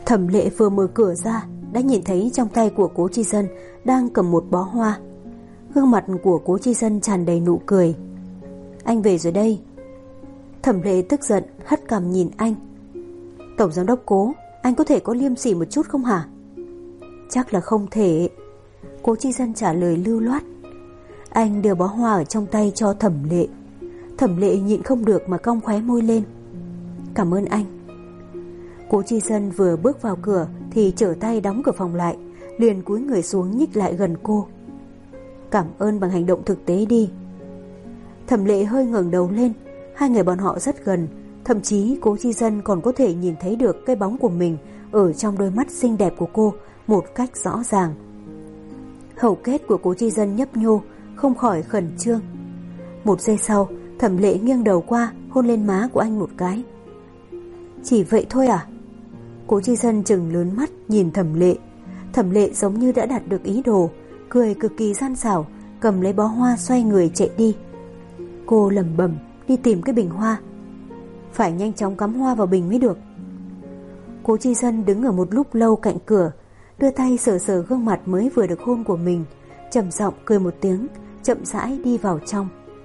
Thẩm Lệ vừa mở cửa ra đã nhìn thấy trong tay của Cố Chi Dân đang cầm một bó hoa. Gương mặt của Cố Chi Dân tràn đầy nụ cười. Anh về rồi đây. Thẩm Lệ tức giận hất cằm nhìn anh. Tổng giám đốc Cố, anh có thể có liêm sỉ một chút không hả? Chắc là không thể. Cố Chi Dân trả lời lưu loát. Anh đưa bó hoa ở trong tay cho Thẩm Lệ. Thẩm Lệ nhịn không được mà cong khóe môi lên. Cảm ơn anh. Cố Chi Dân vừa bước vào cửa thì trở tay đóng cửa phòng lại, liền cúi người xuống nhích lại gần cô. Cảm ơn bằng hành động thực tế đi. Thẩm Lệ hơi ngẩng đầu lên. Hai người bọn họ rất gần, thậm chí Cố Chi Dân còn có thể nhìn thấy được cái bóng của mình ở trong đôi mắt xinh đẹp của cô một cách rõ ràng. Hầu kết của Cố Chi Dân nhấp nhô, không khỏi khẩn trương. Một giây sau, Thẩm Lệ nghiêng đầu qua hôn lên má của anh một cái. Chỉ vậy thôi à? Cố Chi Dân trừng lớn mắt nhìn Thẩm Lệ. Thẩm Lệ giống như đã đạt được ý đồ, cười cực kỳ gian xảo, cầm lấy bó hoa xoay người chạy đi. Cô lẩm bẩm đi tìm cái bình hoa. Phải nhanh chóng cắm hoa vào bình mới được. Cố Chi Dân đứng ở một lúc lâu cạnh cửa, đưa tay sờ sờ gương mặt mới vừa được hôn của mình, trầm giọng cười một tiếng, chậm rãi đi vào trong.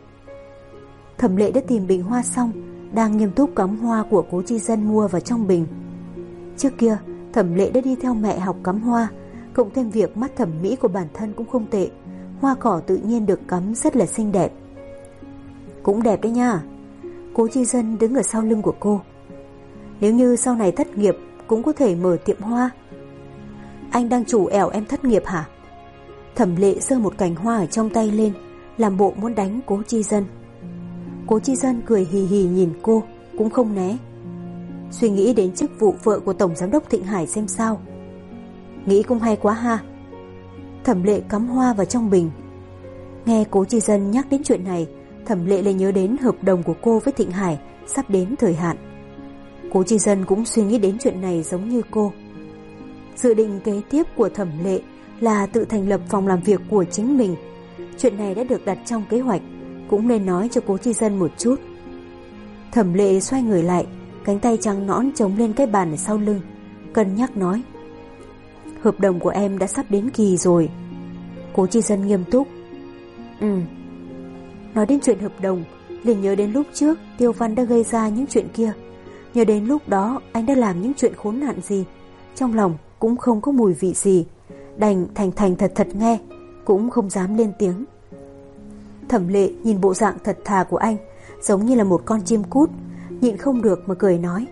Thẩm Lệ đã tìm bình hoa xong, đang nghiêm túc cắm hoa của Cố Chi Dân mua vào trong bình. Trước kia, Thẩm Lệ đã đi theo mẹ học cắm hoa, cộng thêm việc mắt thẩm mỹ của bản thân cũng không tệ, hoa cỏ tự nhiên được cắm rất là xinh đẹp. Cũng đẹp đấy nha. Cố Chi Dân đứng ở sau lưng của cô. Nếu như sau này thất nghiệp cũng có thể mở tiệm hoa. Anh đang chủ ẻo em thất nghiệp hả? Thẩm Lệ giơ một cành hoa ở trong tay lên, làm bộ muốn đánh Cố Chi Dân. Cố Chi Dân cười hì hì nhìn cô, cũng không né. Suy nghĩ đến chức vụ vợ của Tổng Giám đốc Thịnh Hải xem sao. Nghĩ cũng hay quá ha. Thẩm Lệ cắm hoa vào trong bình. Nghe Cố Chi Dân nhắc đến chuyện này, Thẩm Lệ lại nhớ đến hợp đồng của cô với Thịnh Hải sắp đến thời hạn. Cố Chi Dân cũng suy nghĩ đến chuyện này giống như cô. Dự định kế tiếp của Thẩm Lệ là tự thành lập phòng làm việc của chính mình. Chuyện này đã được đặt trong kế hoạch, cũng nên nói cho Cố Chi Dân một chút. Thẩm Lệ xoay người lại, cánh tay trắng nõn chống lên cái bàn ở sau lưng, cân nhắc nói. Hợp đồng của em đã sắp đến kỳ rồi. Cố Chi Dân nghiêm túc. Nói đến chuyện hợp đồng, liền nhớ đến lúc trước Tiêu Văn đã gây ra những chuyện kia. Nhớ đến lúc đó anh đã làm những chuyện khốn nạn gì. Trong lòng cũng không có mùi vị gì, đành thành thật thật nghe, cũng không dám lên tiếng. Thẩm Lệ nhìn bộ dạng thật thà của anh, giống như là một con chim cút, nhịn không được mà cười nói.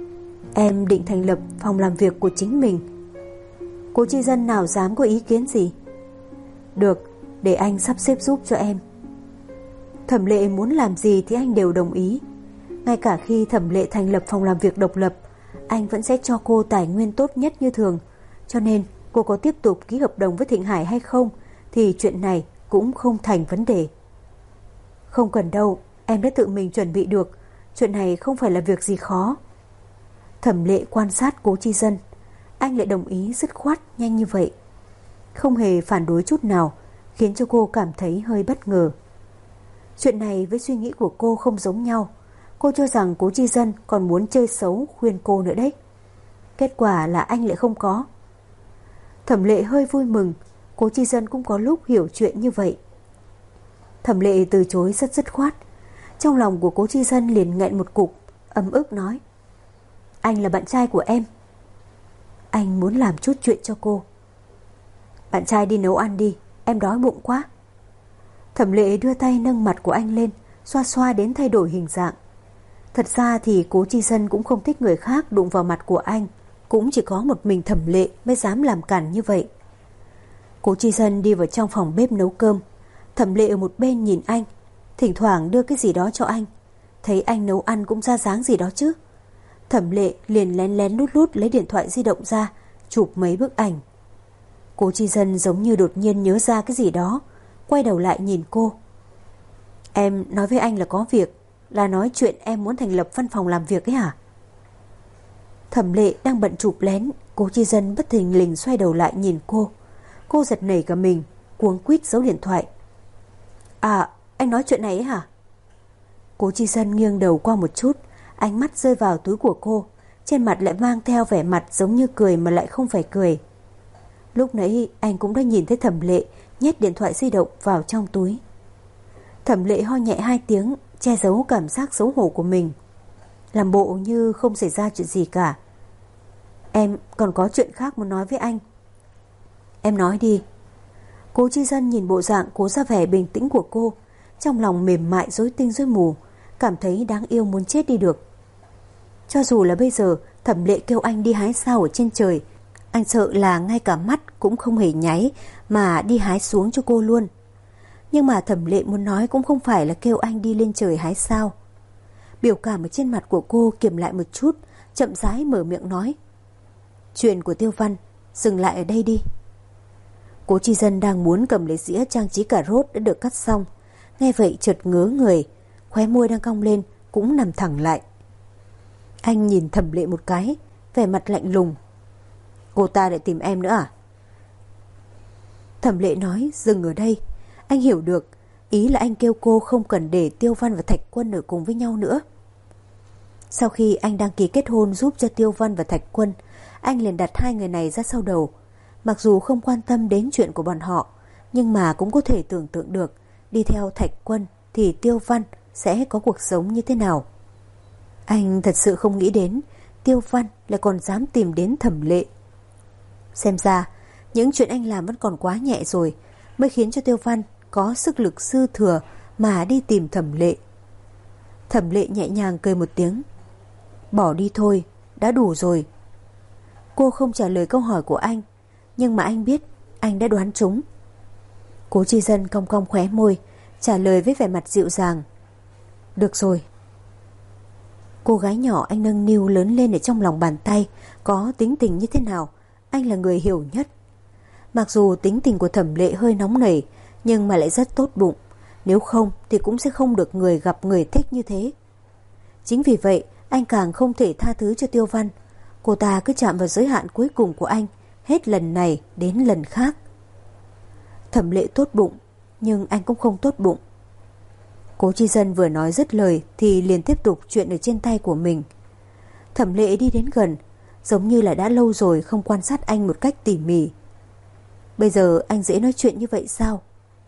Em định thành lập phòng làm việc của chính mình. Cố Chi Dân nào dám có ý kiến gì. Được, để anh sắp xếp giúp cho em. Thẩm Lệ muốn làm gì thì anh đều đồng ý. Ngay cả khi Thẩm Lệ thành lập phòng làm việc độc lập, anh vẫn sẽ cho cô tài nguyên tốt nhất như thường. Cho nên cô có tiếp tục ký hợp đồng với Thịnh Hải hay không thì chuyện này cũng không thành vấn đề. Không cần đâu, em đã tự mình chuẩn bị được. Chuyện này không phải là việc gì khó. Thẩm Lệ quan sát Cố Chi Dân. Anh lại đồng ý dứt khoát nhanh như vậy, không hề phản đối chút nào, khiến cho cô cảm thấy hơi bất ngờ. Chuyện này với suy nghĩ của cô không giống nhau. Cô cho rằng Cố Chi Dân còn muốn chơi xấu khuyên cô nữa đấy. Kết quả là anh lại không có. Thẩm Lệ hơi vui mừng, Cố Chi Dân cũng có lúc hiểu chuyện như vậy. Thẩm Lệ từ chối rất dứt khoát. Trong lòng của Cố Chi Dân liền nghẹn một cục, ấm ức nói. Anh là bạn trai của em. Anh muốn làm chút chuyện cho cô. Bạn trai đi nấu ăn đi, em đói bụng quá. Thẩm Lệ đưa tay nâng mặt của anh lên, xoa xoa đến thay đổi hình dạng. Thật ra thì Cố Chi Dân cũng không thích người khác đụng vào mặt của anh, cũng chỉ có một mình Thẩm Lệ mới dám làm cản như vậy. Cố Chi Dân đi vào trong phòng bếp nấu cơm. Thẩm Lệ ở một bên nhìn anh, thỉnh thoảng đưa cái gì đó cho anh. Thấy anh nấu ăn cũng ra dáng gì đó chứ. Thẩm Lệ liền lén lén lút lút lấy điện thoại di động ra, chụp mấy bức ảnh. Cố Chi Dân giống như đột nhiên nhớ ra cái gì đó, quay đầu lại nhìn cô. Em nói với anh là có việc, là nói chuyện em muốn thành lập văn phòng làm việc ấy hả? Thẩm Lệ đang bận chụp lén. Cố Chi Dân bất thình lình xoay đầu lại nhìn cô. Cô giật nảy cả mình, cuống quýt giấu điện thoại. À, anh nói chuyện này ấy hả? Cố Chi Dân nghiêng đầu qua một chút, ánh mắt rơi vào túi của cô. trên mặt lại mang theo vẻ mặt giống như cười mà lại không phải cười. Lúc nãy anh cũng đã nhìn thấy Thẩm Lệ nhét điện thoại di động vào trong túi. Thẩm Lệ ho nhẹ 2 tiếng, che giấu cảm giác xấu hổ của mình, làm bộ như không xảy ra chuyện gì cả. Em còn có chuyện khác muốn nói với anh. Em nói đi. Cố Chi Dân nhìn bộ dạng cố ra vẻ bình tĩnh của cô, trong lòng mềm mại rối tinh rối mù, cảm thấy đáng yêu muốn chết đi được. Cho dù là bây giờ Thẩm Lệ kêu anh đi hái sao ở trên trời, anh sợ là ngay cả mắt cũng không hề nháy mà đi hái xuống cho cô luôn. Nhưng mà Thẩm Lệ muốn nói cũng không phải là kêu anh đi lên trời hái sao. Biểu cảm ở trên mặt của cô kiềm lại một chút, chậm rãi mở miệng nói: Chuyện của Tiêu Văn dừng lại ở đây đi. Cố Chi Dân đang muốn cầm lấy dĩa trang trí cà rốt đã được cắt xong, nghe vậy chợt ngớ người, khóe môi đang cong lên cũng nằm thẳng lại. Anh nhìn Thẩm Lệ một cái, vẻ mặt lạnh lùng. Cô ta lại tìm em nữa à? Thẩm Lệ nói dừng ở đây. Anh hiểu được, ý là anh kêu cô không cần để Tiêu Văn và Thạch Quân ở cùng với nhau nữa. Sau khi anh đăng ký kết hôn giúp cho Tiêu Văn và Thạch Quân, anh liền đặt 2 người này ra sau đầu. Mặc dù không quan tâm đến chuyện của bọn họ, nhưng mà cũng có thể tưởng tượng được đi theo Thạch Quân thì Tiêu Văn sẽ có cuộc sống như thế nào. Anh thật sự không nghĩ đến Tiêu Văn lại còn dám tìm đến Thẩm Lệ. Xem ra những chuyện anh làm vẫn còn quá nhẹ rồi, mới khiến cho Tiêu Văn có sức lực dư thừa mà đi tìm Thẩm Lệ. Thẩm Lệ nhẹ nhàng cười một tiếng. Bỏ đi thôi, đã đủ rồi. Cô không trả lời câu hỏi của anh, nhưng mà anh biết anh đã đoán trúng. Cố Chi Dân cong cong khóe môi, trả lời với vẻ mặt dịu dàng. Được rồi. Cô gái nhỏ anh nâng niu lớn lên ở trong lòng bàn tay, có tính tình như thế nào, anh là người hiểu nhất. Mặc dù tính tình của Thẩm Lệ hơi nóng nảy, nhưng mà lại rất tốt bụng. Nếu không thì cũng sẽ không được người gặp người thích như thế. Chính vì vậy anh càng không thể tha thứ cho Tiêu Văn. Cô ta cứ chạm vào giới hạn cuối cùng của anh, hết lần này đến lần khác. Thẩm Lệ tốt bụng, nhưng anh cũng không tốt bụng. Cố Chi Dân vừa nói dứt lời thì liền tiếp tục chuyện ở trên tay của mình. Thẩm Lệ đi đến gần, giống như là đã lâu rồi không quan sát anh một cách tỉ mỉ. Bây giờ anh dễ nói chuyện như vậy sao?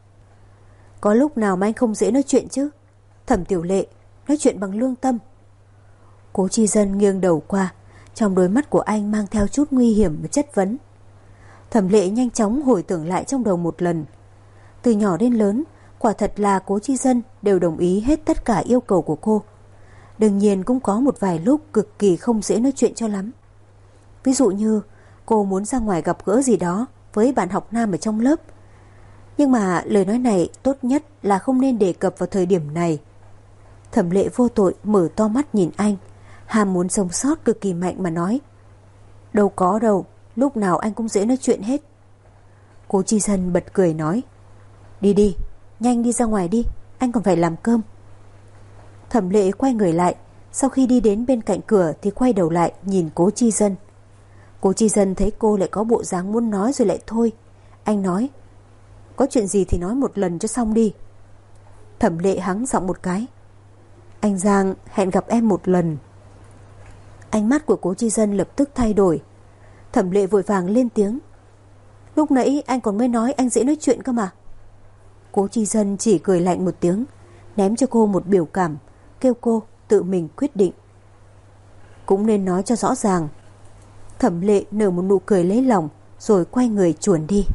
Có lúc nào mà anh không dễ nói chuyện chứ? Thẩm Tiểu Lệ, nói chuyện bằng lương tâm. Cố Chi Dân nghiêng đầu qua, trong đôi mắt của anh mang theo chút nguy hiểm và chất vấn. Thẩm Lệ nhanh chóng hồi tưởng lại trong đầu một lần. Từ nhỏ đến lớn, quả thật là Cố Chi Dân đều đồng ý hết tất cả yêu cầu của cô. Đương nhiên cũng có một vài lúc cực kỳ không dễ nói chuyện cho lắm. Ví dụ như cô muốn ra ngoài gặp gỡ gì đó với bạn học nam ở trong lớp. Nhưng mà lời nói này tốt nhất là không nên đề cập vào thời điểm này. Thẩm Lệ vô tội mở to mắt nhìn anh, ham muốn sống sót cực kỳ mạnh mà nói. Đâu có đâu, lúc nào anh cũng dễ nói chuyện hết. Cố Chi Dân bật cười nói. Đi đi, nhanh đi ra ngoài đi, anh còn phải làm cơm. Thẩm Lệ quay người lại, sau khi đi đến bên cạnh cửa thì quay đầu lại nhìn Cố Chi Dân. Cố Chi Dân thấy cô lại có bộ dáng muốn nói rồi lại thôi. Anh nói, có chuyện gì thì nói một lần cho xong đi. Thẩm Lệ hắng giọng một cái. Anh Giang hẹn gặp em một lần. Ánh mắt của Cố Chi Dân lập tức thay đổi. Thẩm Lệ vội vàng lên tiếng. Lúc nãy anh còn mới nói anh dễ nói chuyện cơ mà. Cố Chi Dân chỉ cười lạnh một tiếng, ném cho cô một biểu cảm, kêu cô tự mình quyết định. Cũng nên nói cho rõ ràng. Thẩm Lệ nở một nụ cười lấy lòng, rồi quay người chuồn đi.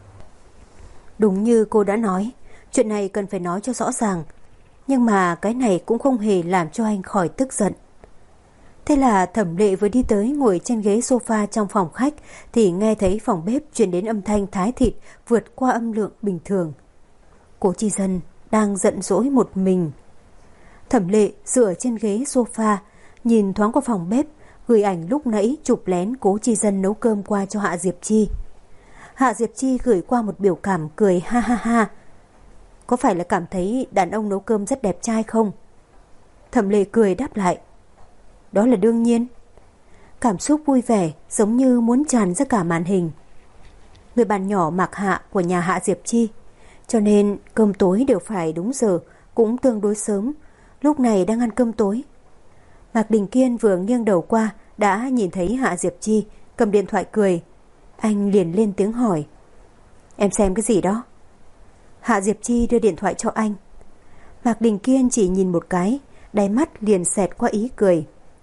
Đúng như cô đã nói, chuyện này cần phải nói cho rõ ràng. Nhưng mà cái này cũng không hề làm cho anh khỏi tức giận. Thế là Thẩm Lệ vừa đi tới ngồi trên ghế sofa trong phòng khách thì nghe thấy phòng bếp truyền đến âm thanh thái thịt vượt qua âm lượng bình thường. Cố Chi Dân đang giận dỗi một mình. Thẩm Lệ dựa trên ghế sofa, nhìn thoáng qua phòng bếp, gửi ảnh lúc nãy chụp lén Cố Chi Dân nấu cơm qua cho Hạ Diệp Chi. Hạ Diệp Chi gửi qua một biểu cảm cười ha ha ha. Có phải là cảm thấy đàn ông nấu cơm rất đẹp trai không? Thẩm Lệ cười đáp lại. Đó là đương nhiên. Cảm xúc vui vẻ giống như muốn tràn ra cả màn hình. Người bạn nhỏ Mạc Hạ của nhà Hạ Diệp Chi, cho nên cơm tối đều phải đúng giờ, cũng tương đối sớm. Lúc này đang ăn cơm tối. Mạc Đình Kiên vừa nghiêng đầu qua đã nhìn thấy Hạ Diệp Chi cầm điện thoại cười. Anh liền lên tiếng hỏi: Em xem cái gì đó? Hạ Diệp Chi đưa điện thoại cho anh. Mạc Đình Kiên chỉ nhìn một cái, đáy mắt liền xẹt qua ý cười.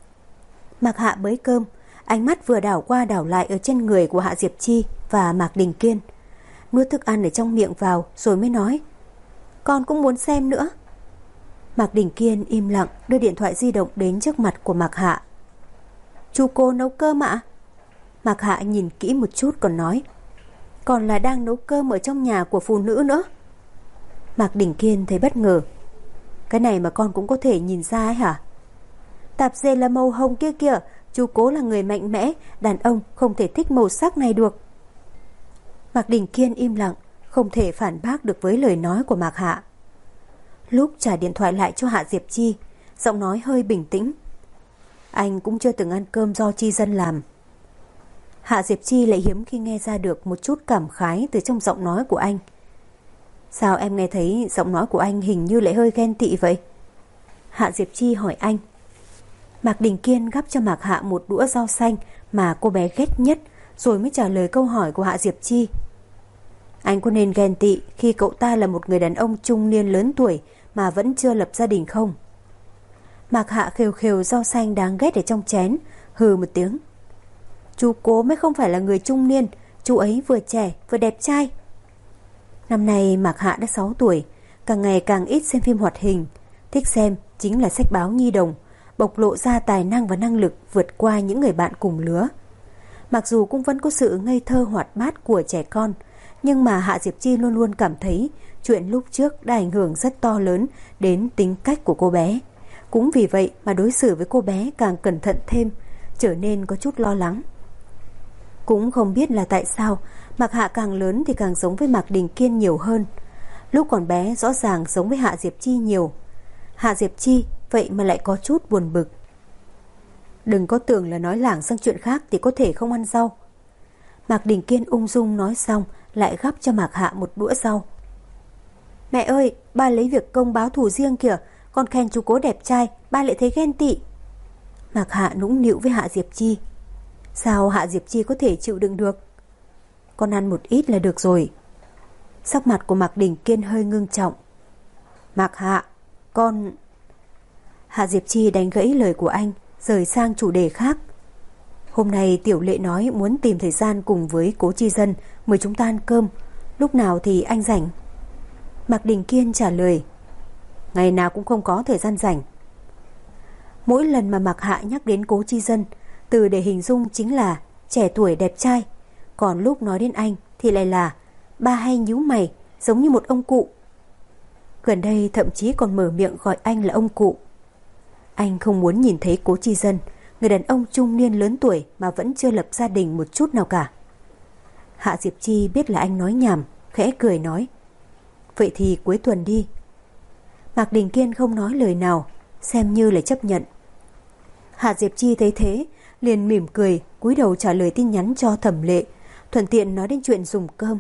Mạc Hạ bới cơm, ánh mắt vừa đảo qua đảo lại ở trên người của Hạ Diệp Chi và Mạc Đình Kiên. Nuốt thức ăn ở trong miệng vào rồi mới nói: Con cũng muốn xem nữa. Mạc Đình Kiên im lặng đưa điện thoại di động đến trước mặt của Mạc Hạ. Chú cô nấu cơm ạ? Mạc Hạ nhìn kỹ một chút còn nói: Còn là đang nấu cơm ở trong nhà của phụ nữ nữa. Mạc Đình Kiên thấy bất ngờ. Cái này mà con cũng có thể nhìn ra ấy hả? Tạp dề là màu hồng kia kìa, chú cố là người mạnh mẽ, đàn ông không thể thích màu sắc này được. Mạc Đình Kiên im lặng, không thể phản bác được với lời nói của Mạc Hạ. Lúc trả điện thoại lại cho Hạ Diệp Chi, giọng nói hơi bình tĩnh: Anh cũng chưa từng ăn cơm do Chi Dân làm. Hạ Diệp Chi lại hiếm khi nghe ra được một chút cảm khái từ trong giọng nói của anh. Sao em nghe thấy giọng nói của anh hình như lại hơi ghen tị vậy? Hạ Diệp Chi hỏi anh. Mạc Đình Kiên gắp cho Mạc Hạ một đũa rau xanh mà cô bé ghét nhất, rồi mới trả lời câu hỏi của Hạ Diệp Chi. Anh có nên ghen tị khi cậu ta là một người đàn ông trung niên lớn tuổi mà vẫn chưa lập gia đình không? Mạc Hạ khều khều rau xanh đáng ghét ở trong chén, hừ một tiếng. Chú Cố mới không phải là người trung niên, chú ấy vừa trẻ vừa đẹp trai. Năm nay Mạc Hạ đã 6 tuổi, càng ngày càng ít xem phim hoạt hình, thích xem chính là sách báo nhi đồng, bộc lộ ra tài năng và năng lực vượt qua những người bạn cùng lứa. Mặc dù cũng vẫn có sự ngây thơ hoạt bát của trẻ con, nhưng mà Hạ Diệp Chi luôn luôn cảm thấy chuyện lúc trước đã ảnh hưởng rất to lớn đến tính cách của cô bé. Cũng vì vậy mà đối xử với cô bé càng cẩn thận thêm, trở nên có chút lo lắng. Cũng không biết là tại sao Mạc Hạ càng lớn thì càng giống với Mạc Đình Kiên nhiều hơn. Lúc còn bé rõ ràng giống với Hạ Diệp Chi nhiều. Hạ Diệp Chi vậy mà lại có chút buồn bực. Đừng có tưởng là nói lảng sang chuyện khác thì có thể không ăn rau. Mạc Đình Kiên ung dung nói xong lại gắp cho Mạc Hạ một đũa rau. Mẹ ơi, ba lấy việc công báo thù riêng kìa, con khen chú Cố đẹp trai, ba lại thấy ghen tị. Mạc Hạ nũng nịu với Hạ Diệp Chi. Sao Hạ Diệp Chi có thể chịu đựng được? Con ăn một ít là được rồi. Sắc mặt của Mạc Đình Kiên hơi ngưng trọng. Mạc Hạ, con... Hạ Diệp Chi đánh gãy lời của anh, rời sang chủ đề khác. Hôm nay Tiểu Lệ nói muốn tìm thời gian cùng với Cố Chi Dân mời chúng ta ăn cơm. Lúc nào thì anh rảnh? Mạc Đình Kiên trả lời. Ngày nào cũng không có thời gian rảnh. Mỗi lần mà Mạc Hạ nhắc đến Cố Chi Dân, từ để hình dung chính là trẻ tuổi đẹp trai. Còn lúc nói đến anh thì lại là ba hay nhíu mày, giống như một ông cụ. Gần đây thậm chí còn mở miệng gọi anh là ông cụ. Anh không muốn nhìn thấy Cố Chi Dân, người đàn ông trung niên lớn tuổi mà vẫn chưa lập gia đình một chút nào cả. Hạ Diệp Chi biết là anh nói nhảm, khẽ cười nói. Vậy thì cuối tuần đi. Mạc Đình Kiên không nói lời nào, xem như là chấp nhận. Hạ Diệp Chi thấy thế, liền mỉm cười, cúi đầu trả lời tin nhắn cho Thẩm Lệ, thuận tiện nói đến chuyện dùng cơm.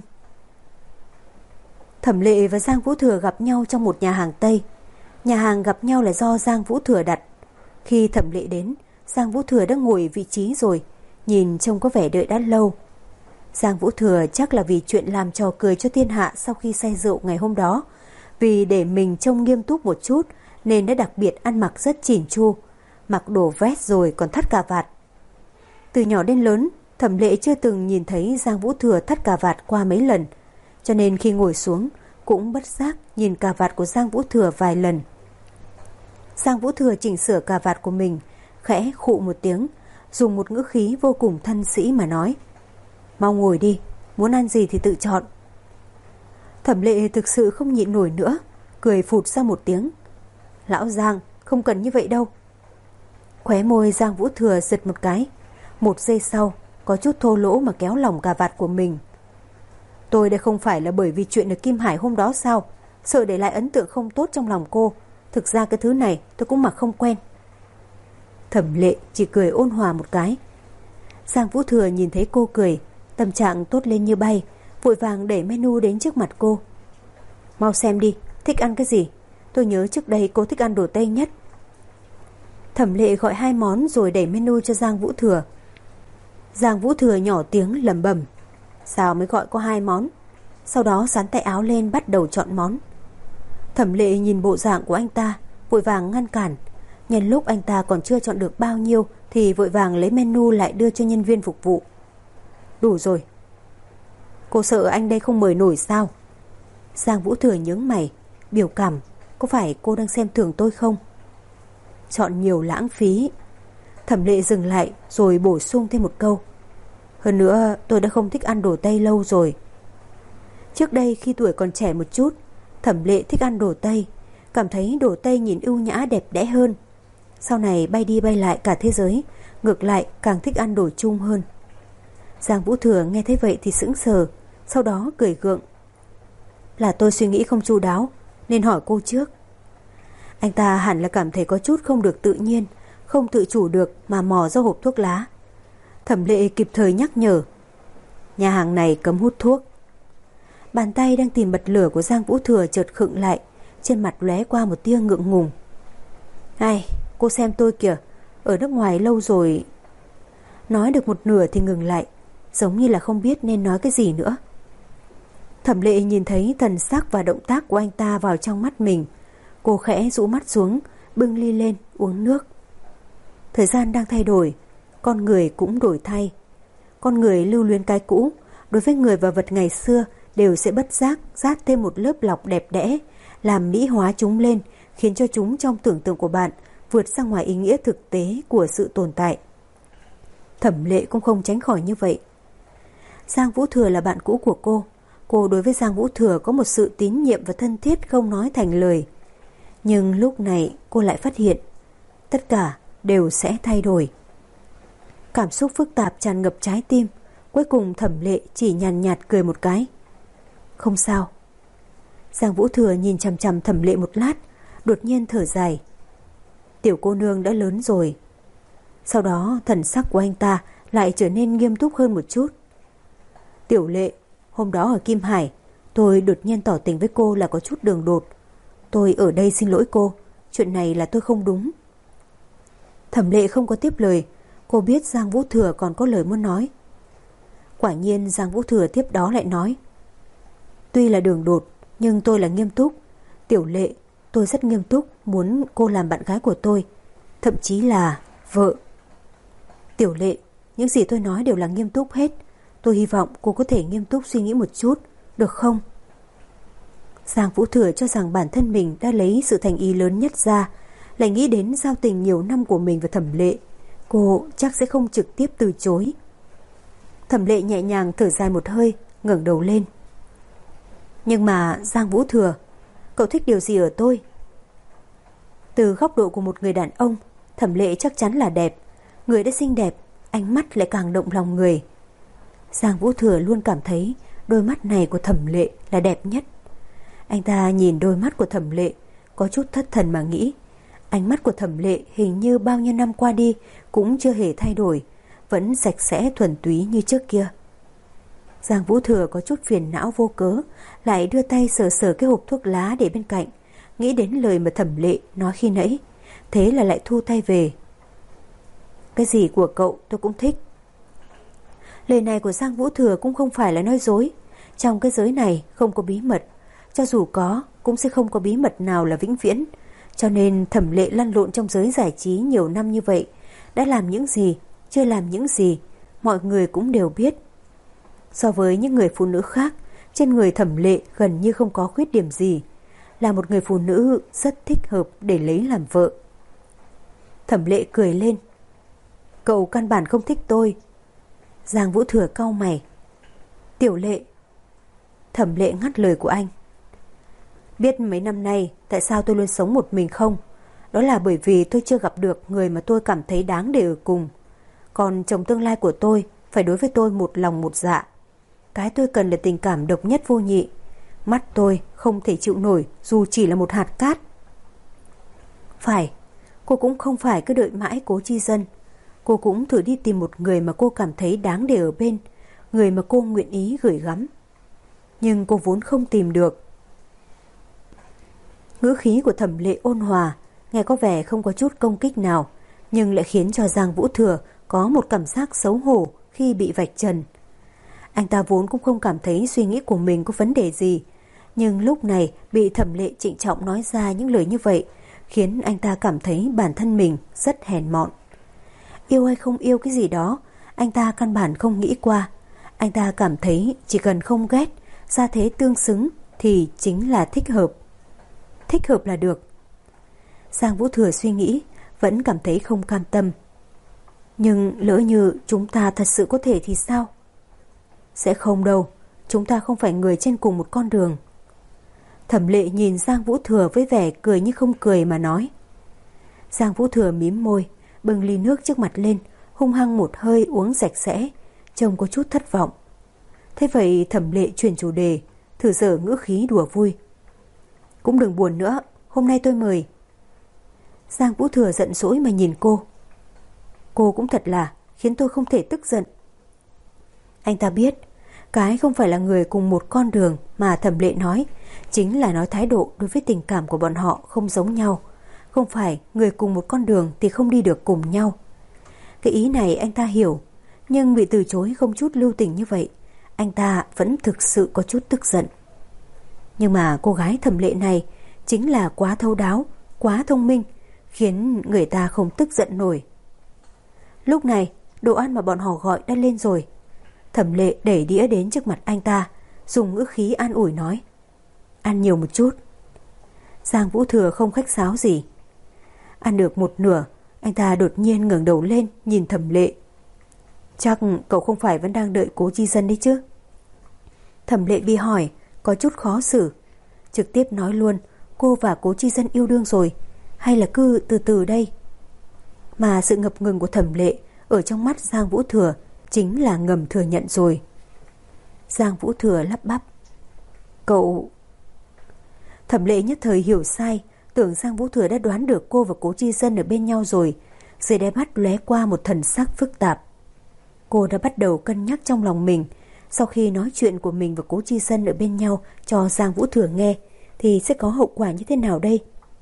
Thẩm Lệ và Giang Vũ Thừa gặp nhau trong một nhà hàng Tây. Nhà hàng gặp nhau là do Giang Vũ Thừa đặt. Khi Thẩm Lệ đến, Giang Vũ Thừa đã ngồi vị trí rồi, nhìn trông có vẻ đợi đã lâu. Giang Vũ Thừa chắc là vì chuyện làm trò cười cho thiên hạ sau khi say rượu ngày hôm đó, vì để mình trông nghiêm túc một chút nên đã đặc biệt ăn mặc rất chỉn chu, mặc đồ vest rồi còn thắt cà vạt. Từ nhỏ đến lớn, Thẩm Lệ chưa từng nhìn thấy Giang Vũ Thừa thắt cà vạt qua mấy lần, cho nên khi ngồi xuống cũng bất giác nhìn cà vạt của Giang Vũ Thừa vài lần. Giang Vũ Thừa chỉnh sửa cà vạt của mình, khẽ khụ một tiếng, dùng một ngữ khí vô cùng thân sĩ mà nói. Mau ngồi đi, muốn ăn gì thì tự chọn. Thẩm Lệ thực sự không nhịn nổi nữa, cười phụt ra một tiếng. Lão Giang, không cần như vậy đâu. Khóe môi Giang Vũ Thừa giật một cái, một giây sau có chút thô lỗ mà kéo lỏng cà vạt của mình. Tôi đây không phải là bởi vì chuyện ở Kim Hải hôm đó sao, sợ để lại ấn tượng không tốt trong lòng cô. Thực ra cái thứ này tôi cũng mặc không quen. Thẩm Lệ chỉ cười ôn hòa một cái. Giang Vũ Thừa nhìn thấy cô cười, tâm trạng tốt lên như bay, vội vàng đẩy menu đến trước mặt cô. Mau xem đi, thích ăn cái gì? Tôi nhớ trước đây cô thích ăn đồ Tây nhất. Thẩm Lệ gọi 2 món rồi đẩy menu cho Giang Vũ Thừa. Giang Vũ Thừa nhỏ tiếng lẩm bẩm, sao mới gọi có 2 món? Sau đó xán tay áo lên bắt đầu chọn món. Thẩm Lệ nhìn bộ dạng của anh ta, vội vàng ngăn cản. Nhân lúc anh ta còn chưa chọn được bao nhiêu thì vội vàng lấy menu lại đưa cho nhân viên phục vụ. Đủ rồi. Cô sợ anh đây không mời nổi sao? Giang Vũ Thừa nhướng mày, biểu cảm, có phải cô đang xem thường tôi không? Chọn nhiều lãng phí. Thẩm Lệ dừng lại rồi bổ sung thêm một câu. Hơn nữa tôi đã không thích ăn đồ Tây lâu rồi. Trước đây khi tuổi còn trẻ một chút, Thẩm Lệ thích ăn đồ Tây, cảm thấy đồ Tây nhìn ưu nhã đẹp đẽ hơn. Sau này bay đi bay lại cả thế giới, ngược lại càng thích ăn đồ Trung hơn. Giang Vũ Thừa nghe thấy vậy thì sững sờ, sau đó cười gượng. Là tôi suy nghĩ không chu đáo, nên hỏi cô trước. Anh ta hẳn là cảm thấy có chút không được tự nhiên, không tự chủ được mà mò ra hộp thuốc lá. Thẩm Lệ kịp thời nhắc nhở. Nhà hàng này cấm hút thuốc. Bàn tay đang tìm bật lửa của Giang Vũ Thừa chợt khựng lại, trên mặt lóe qua một tia ngượng ngùng. Ai, cô xem tôi kìa, ở nước ngoài lâu rồi. Nói được một nửa thì ngừng lại, giống như là không biết nên nói cái gì nữa. Thẩm Lệ nhìn thấy thần sắc và động tác của anh ta vào trong mắt mình. Cô khẽ rũ mắt xuống, bưng ly lên uống nước. Thời gian đang thay đổi, con người cũng đổi thay. Con người lưu luyến cái cũ, đối với người và vật ngày xưa đều sẽ bất giác dát thêm một lớp lọc đẹp đẽ, làm mỹ hóa chúng lên, khiến cho chúng trong tưởng tượng của bạn vượt ra ngoài ý nghĩa thực tế của sự tồn tại. Thẩm Lệ cũng không tránh khỏi như vậy. Giang Vũ Thừa là bạn cũ của cô đối với Giang Vũ Thừa có một sự tín nhiệm và thân thiết không nói thành lời. Nhưng lúc này cô lại phát hiện tất cả đều sẽ thay đổi. Cảm xúc phức tạp tràn ngập trái tim. Cuối cùng Thẩm Lệ chỉ nhàn nhạt cười một cái. Không sao. Giang Vũ Thừa nhìn chằm chằm Thẩm Lệ một lát, đột nhiên thở dài. Tiểu cô nương đã lớn rồi. Sau đó thần sắc của anh ta lại trở nên nghiêm túc hơn một chút. Tiểu Lệ, hôm đó ở Kim Hải, tôi đột nhiên tỏ tình với cô là có chút đường đột. Tôi ở đây xin lỗi cô, chuyện này là tôi không đúng. Thẩm Lệ không có tiếp lời, cô biết Giang Vũ Thừa còn có lời muốn nói. Quả nhiên Giang Vũ Thừa tiếp đó lại nói. Tuy là đường đột, nhưng tôi là nghiêm túc. Tiểu Lệ, tôi rất nghiêm túc, muốn cô làm bạn gái của tôi, thậm chí là vợ. Tiểu Lệ, những gì tôi nói đều là nghiêm túc hết. Tôi hy vọng cô có thể nghiêm túc suy nghĩ một chút, được không? Giang Vũ Thừa cho rằng bản thân mình đã lấy sự thành ý lớn nhất ra, lại nghĩ đến giao tình nhiều năm của mình và Thẩm Lệ. Cô chắc sẽ không trực tiếp từ chối. Thẩm Lệ nhẹ nhàng thở dài một hơi, ngẩng đầu lên. Nhưng mà Giang Vũ Thừa, cậu thích điều gì ở tôi? Từ góc độ của một người đàn ông, Thẩm Lệ chắc chắn là đẹp. Người đã xinh đẹp, ánh mắt lại càng động lòng người. Giang Vũ Thừa luôn cảm thấy đôi mắt này của Thẩm Lệ là đẹp nhất. Anh ta nhìn đôi mắt của Thẩm Lệ, có chút thất thần mà nghĩ. Ánh mắt của Thẩm Lệ hình như bao nhiêu năm qua đi cũng chưa hề thay đổi, vẫn sạch sẽ thuần túy như trước kia. Giang Vũ Thừa có chút phiền não vô cớ, lại đưa tay sờ sờ cái hộp thuốc lá để bên cạnh, nghĩ đến lời mà Thẩm Lệ nói khi nãy, thế là lại thu tay về. Cái gì của cậu tôi cũng thích. Lời này của Giang Vũ Thừa cũng không phải là nói dối. Trong cái giới này không có bí mật, cho dù có cũng sẽ không có bí mật nào là vĩnh viễn. Cho nên Thẩm Lệ lăn lộn trong giới giải trí nhiều năm như vậy, đã làm những gì, chưa làm những gì, mọi người cũng đều biết. So với những người phụ nữ khác, trên người Thẩm Lệ gần như không có khuyết điểm gì, là một người phụ nữ rất thích hợp để lấy làm vợ. Thẩm Lệ cười lên. Cậu căn bản không thích tôi. Giang Vũ Thừa cau mày. Tiểu Lệ. Thẩm Lệ ngắt lời của anh. Biết mấy năm nay tại sao tôi luôn sống một mình không? Đó là bởi vì tôi chưa gặp được người mà tôi cảm thấy đáng để ở cùng. Còn chồng tương lai của tôi phải đối với tôi một lòng một dạ. Cái tôi cần là tình cảm độc nhất vô nhị. Mắt tôi không thể chịu nổi dù chỉ là một hạt cát. Phải, cô cũng không phải cứ đợi mãi Cố Chi Dân. Cô cũng thử đi tìm một người mà cô cảm thấy đáng để ở bên, người mà cô nguyện ý gửi gắm. Nhưng cô vốn không tìm được. Ngữ khí của Thẩm Lệ ôn hòa, nghe có vẻ không có chút công kích nào, nhưng lại khiến cho Giang Vũ Thừa có một cảm giác xấu hổ khi bị vạch trần. Anh ta vốn cũng không cảm thấy suy nghĩ của mình có vấn đề gì, nhưng lúc này bị Thẩm Lệ trịnh trọng nói ra những lời như vậy, khiến anh ta cảm thấy bản thân mình rất hèn mọn. Yêu hay không yêu cái gì đó, anh ta căn bản không nghĩ qua. Anh ta cảm thấy chỉ cần không ghét, gia thế tương xứng thì chính là thích hợp. Thích hợp là được. Giang Vũ Thừa suy nghĩ, vẫn cảm thấy không cam tâm. Nhưng lỡ như chúng ta thật sự có thể thì sao? Sẽ không đâu, chúng ta không phải người trên cùng một con đường. Thẩm Lệ nhìn Giang Vũ Thừa với vẻ cười như không cười mà nói. Giang Vũ Thừa mím môi, bưng ly nước trước mặt lên, hung hăng một hơi uống sạch sẽ, trông có chút thất vọng. Thế vậy Thẩm Lệ chuyển chủ đề, thử dở ngữ khí đùa vui. Cũng đừng buồn nữa, hôm nay tôi mời. Giang Vũ Thừa giận dỗi mà nhìn cô. Cô cũng thật là khiến tôi không thể tức giận. Anh ta biết, cái không phải là người cùng một con đường mà Thẩm Lệ nói, chính là nói thái độ đối với tình cảm của bọn họ không giống nhau. Không phải người cùng một con đường thì không đi được cùng nhau. Cái ý này anh ta hiểu, nhưng bị từ chối không chút lưu tình như vậy, anh ta vẫn thực sự có chút tức giận. Nhưng mà cô gái Thẩm Lệ này chính là quá thấu đáo, quá thông minh, khiến người ta không tức giận nổi. Lúc này, đồ ăn mà bọn họ gọi đã lên rồi. Thẩm Lệ đẩy đĩa đến trước mặt anh ta, dùng ngữ khí an ủi nói. Ăn nhiều một chút. Giang Vũ Thừa không khách sáo gì. Ăn được một nửa, anh ta đột nhiên ngẩng đầu lên nhìn Thẩm Lệ. Chắc cậu không phải vẫn đang đợi Cố Chi Dân đấy chứ? Thẩm Lệ bị hỏi, có chút khó xử. Trực tiếp nói luôn, cô và Cố Chi Dân yêu đương rồi, hay là cứ từ từ đây? Mà sự ngập ngừng của Thẩm Lệ ở trong mắt Giang Vũ Thừa chính là ngầm thừa nhận rồi. Giang Vũ Thừa lắp bắp. Cậu... Thẩm Lệ nhất thời hiểu sai, tưởng Giang Vũ Thừa đã đoán được cô và Cố Chi Dân ở bên nhau rồi. Dưới đáy mắt lóe qua một thần sắc phức tạp. Cô đã bắt đầu cân nhắc trong lòng mình, sau khi nói chuyện của mình và Cố Chi Dân ở bên nhau cho Giang Vũ Thừa nghe thì sẽ có hậu quả như thế nào đây?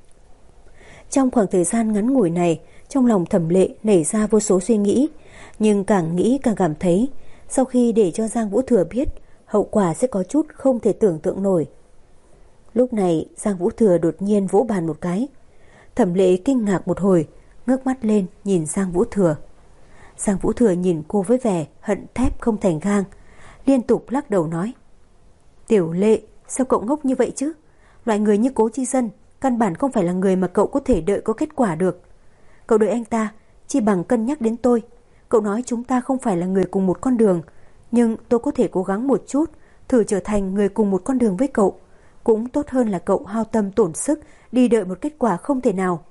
Trong khoảng thời gian ngắn ngủi này, trong lòng Thẩm Lệ nảy ra vô số suy nghĩ, nhưng càng nghĩ càng cảm thấy sau khi để cho Giang Vũ Thừa biết, hậu quả sẽ có chút không thể tưởng tượng nổi. Lúc này Giang Vũ Thừa đột nhiên vỗ bàn một cái. Thẩm Lệ kinh ngạc một hồi, ngước mắt lên nhìn Giang Vũ Thừa. Giang Vũ Thừa nhìn cô với vẻ hận thép không thành gang, liên tục lắc đầu nói. Tiểu Lệ, sao cậu ngốc như vậy chứ? Loại người như Cố Chi Dân căn bản không phải là người mà cậu có thể đợi có kết quả được. Cậu đợi anh ta chỉ bằng cân nhắc đến tôi. Cậu nói chúng ta không phải là người cùng một con đường, nhưng tôi có thể cố gắng một chút, thử trở thành người cùng một con đường với cậu. Cũng tốt hơn là cậu hao tâm tổn sức đi đợi một kết quả không thể nào.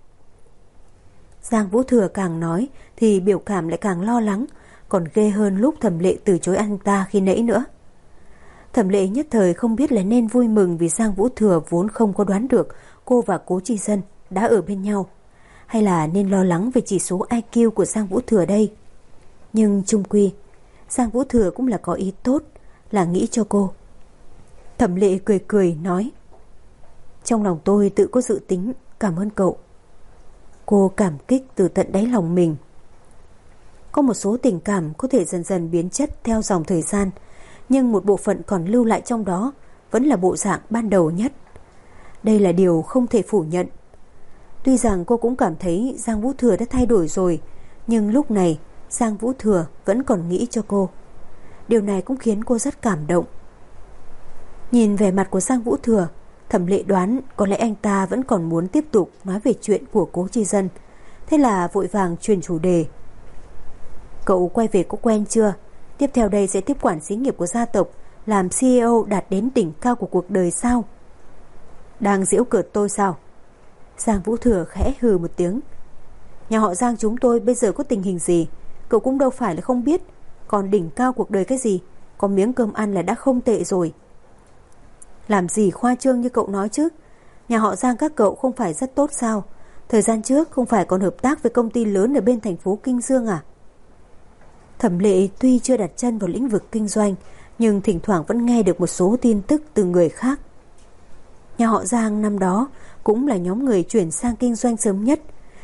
Giang Vũ Thừa càng nói thì biểu cảm lại càng lo lắng, còn ghê hơn lúc Thẩm Lệ từ chối anh ta khi nãy nữa. Thẩm Lệ nhất thời không biết là nên vui mừng vì Giang Vũ Thừa vốn không có đoán được cô và Cố Chi Dân đã ở bên nhau, hay là nên lo lắng về chỉ số IQ của Giang Vũ Thừa đây. Nhưng chung quy, Giang Vũ Thừa cũng là có ý tốt, là nghĩ cho cô. Thẩm Lệ cười cười nói. Trong lòng tôi tự có dự tính, cảm ơn cậu. Cô cảm kích từ tận đáy lòng mình. Có một số tình cảm có thể dần dần biến chất theo dòng thời gian, nhưng một bộ phận còn lưu lại trong đó vẫn là bộ dạng ban đầu nhất. Đây là điều không thể phủ nhận. Tuy rằng cô cũng cảm thấy Giang Vũ Thừa đã thay đổi rồi, nhưng lúc này Giang Vũ Thừa vẫn còn nghĩ cho cô. Điều này cũng khiến cô rất cảm động. Nhìn vẻ mặt của Giang Vũ Thừa, Thẩm Lệ đoán có lẽ anh ta vẫn còn muốn tiếp tục nói về chuyện của Cố Chi Dân. Thế là vội vàng chuyển chủ đề. Cậu quay về có quen chưa? Tiếp theo đây sẽ tiếp quản xí nghiệp của gia tộc, làm CEO đạt đến đỉnh cao của cuộc đời sao? Đang giễu cợt tôi sao? Giang Vũ Thừa khẽ hừ một tiếng. Nhà họ Giang chúng tôi bây giờ có tình hình gì, cậu cũng đâu phải là không biết. Còn đỉnh cao cuộc đời cái gì, có miếng cơm ăn là đã không tệ rồi. Làm gì khoa trương như cậu nói chứ? Nhà họ Giang các cậu không phải rất tốt sao? Thời gian trước không phải còn hợp tác với công ty lớn ở bên thành phố Kinh Dương à? Thẩm Lệ tuy chưa đặt chân vào lĩnh vực kinh doanh, nhưng thỉnh thoảng vẫn nghe được một số tin tức từ người khác. Nhà họ Giang năm đó cũng là nhóm người chuyển sang kinh doanh sớm nhất,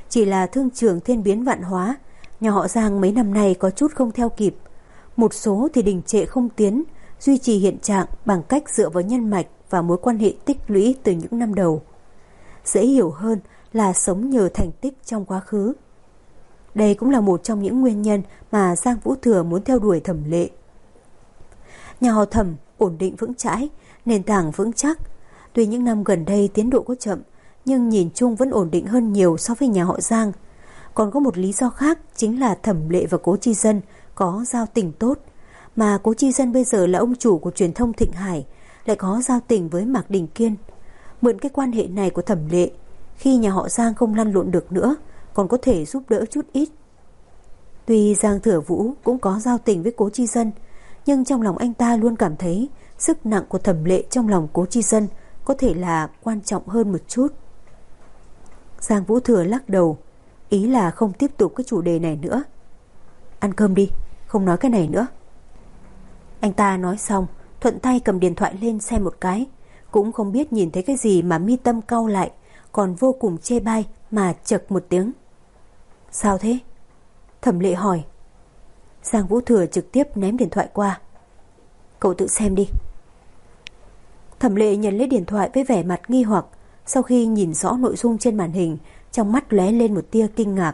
Chỉ là thương trường thiên biến vạn hóa, nhà họ Giang mấy năm nay có chút không theo kịp. Một số thì đình trệ không tiến, duy trì hiện trạng bằng cách dựa vào nhân mạch và mối quan hệ tích lũy từ những năm đầu. Dễ hiểu hơn là sống nhờ thành tích trong quá khứ. Đây cũng là một trong những nguyên nhân mà Giang Vũ Thừa muốn theo đuổi Thẩm Lệ. Nhà họ Thẩm ổn định vững chãi, nền tảng vững chắc. Tuy những năm gần đây tiến độ có chậm, nhưng nhìn chung vẫn ổn định hơn nhiều so với nhà họ Giang. Còn có một lý do khác, chính là Thẩm Lệ và Cố Chi Dân có giao tình tốt, mà Cố Chi Dân bây giờ là ông chủ của truyền thông Thịnh Hải, lại có giao tình với Mạc Đình Kiên. Mượn cái quan hệ này của Thẩm Lệ, khi nhà họ Giang không lăn lộn được nữa, còn có thể giúp đỡ chút ít. Tuy Giang Thừa Vũ cũng có giao tình với Cố Chi Dân, nhưng trong lòng anh ta luôn cảm thấy sức nặng của Thẩm Lệ trong lòng Cố Chi Dân có thể là quan trọng hơn một chút. Giang Vũ Thừa lắc đầu, ý là không tiếp tục cái chủ đề này nữa. Ăn cơm đi, không nói cái này nữa. Anh ta nói xong, thuận tay cầm điện thoại lên xem một cái, cũng không biết nhìn thấy cái gì mà mi tâm cau lại, còn vô cùng chê bai mà chậc một tiếng. Sao thế? Thẩm Lệ hỏi. Giang Vũ Thừa trực tiếp ném điện thoại qua. Cậu tự xem đi. Thẩm Lệ nhận lấy điện thoại với vẻ mặt nghi hoặc, sau khi nhìn rõ nội dung trên màn hình, trong mắt lóe lên một tia kinh ngạc.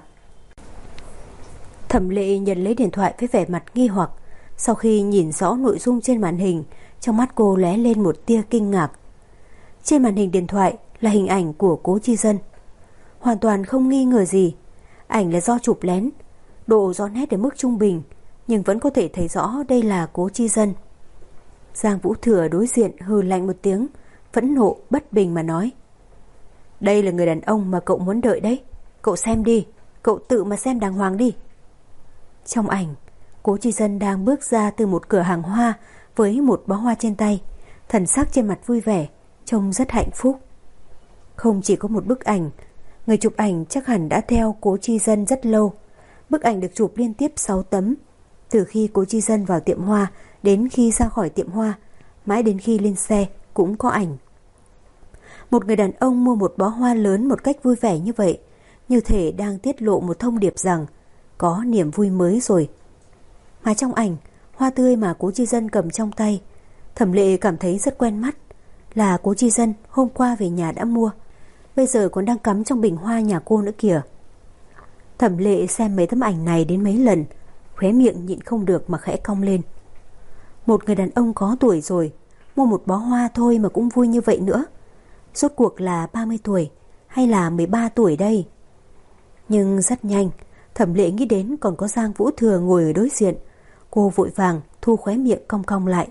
Thẩm Lệ nhận lấy điện thoại với vẻ mặt nghi hoặc, sau khi nhìn rõ nội dung trên màn hình, trong mắt cô lóe lên một tia kinh ngạc. Trên màn hình điện thoại là hình ảnh của Cố Chi Dân. Hoàn toàn không nghi ngờ gì, ảnh là do chụp lén, độ rõ nét ở mức trung bình, nhưng vẫn có thể thấy rõ đây là Cố Chi Dân. Giang Vũ Thừa đối diện hừ lạnh một tiếng, phẫn nộ bất bình mà nói. Đây là người đàn ông mà cậu muốn đợi đấy. Cậu xem đi, cậu tự mà xem đàng hoàng đi. Trong ảnh, Cố Chi Dân đang bước ra từ một cửa hàng hoa với một bó hoa trên tay, thần sắc trên mặt vui vẻ, trông rất hạnh phúc. Không chỉ có một bức ảnh, người chụp ảnh chắc hẳn đã theo Cố Chi Dân rất lâu. Bức ảnh được chụp liên tiếp 6 tấm, từ khi Cố Chi Dân vào tiệm hoa đến khi ra khỏi tiệm hoa, mãi đến khi lên xe cũng có ảnh. Một người đàn ông mua một bó hoa lớn một cách vui vẻ như vậy, như thể đang tiết lộ một thông điệp rằng có niềm vui mới rồi. Mà trong ảnh, hoa tươi mà Cố Chi Dân cầm trong tay, Thẩm Lệ cảm thấy rất quen mắt, là Cố Chi Dân hôm qua về nhà đã mua, bây giờ còn đang cắm trong bình hoa nhà cô nữa kìa. Thẩm Lệ xem mấy tấm ảnh này đến mấy lần, khóe miệng nhịn không được mà khẽ cong lên. Một người đàn ông có tuổi rồi, mua một bó hoa thôi mà cũng vui như vậy nữa. Rốt cuộc là 30 tuổi hay là 13 tuổi đây? Nhưng rất nhanh, Thẩm Lệ nghĩ đến còn có Giang Vũ Thừa ngồi ở đối diện. Cô vội vàng thu khóe miệng cong cong lại.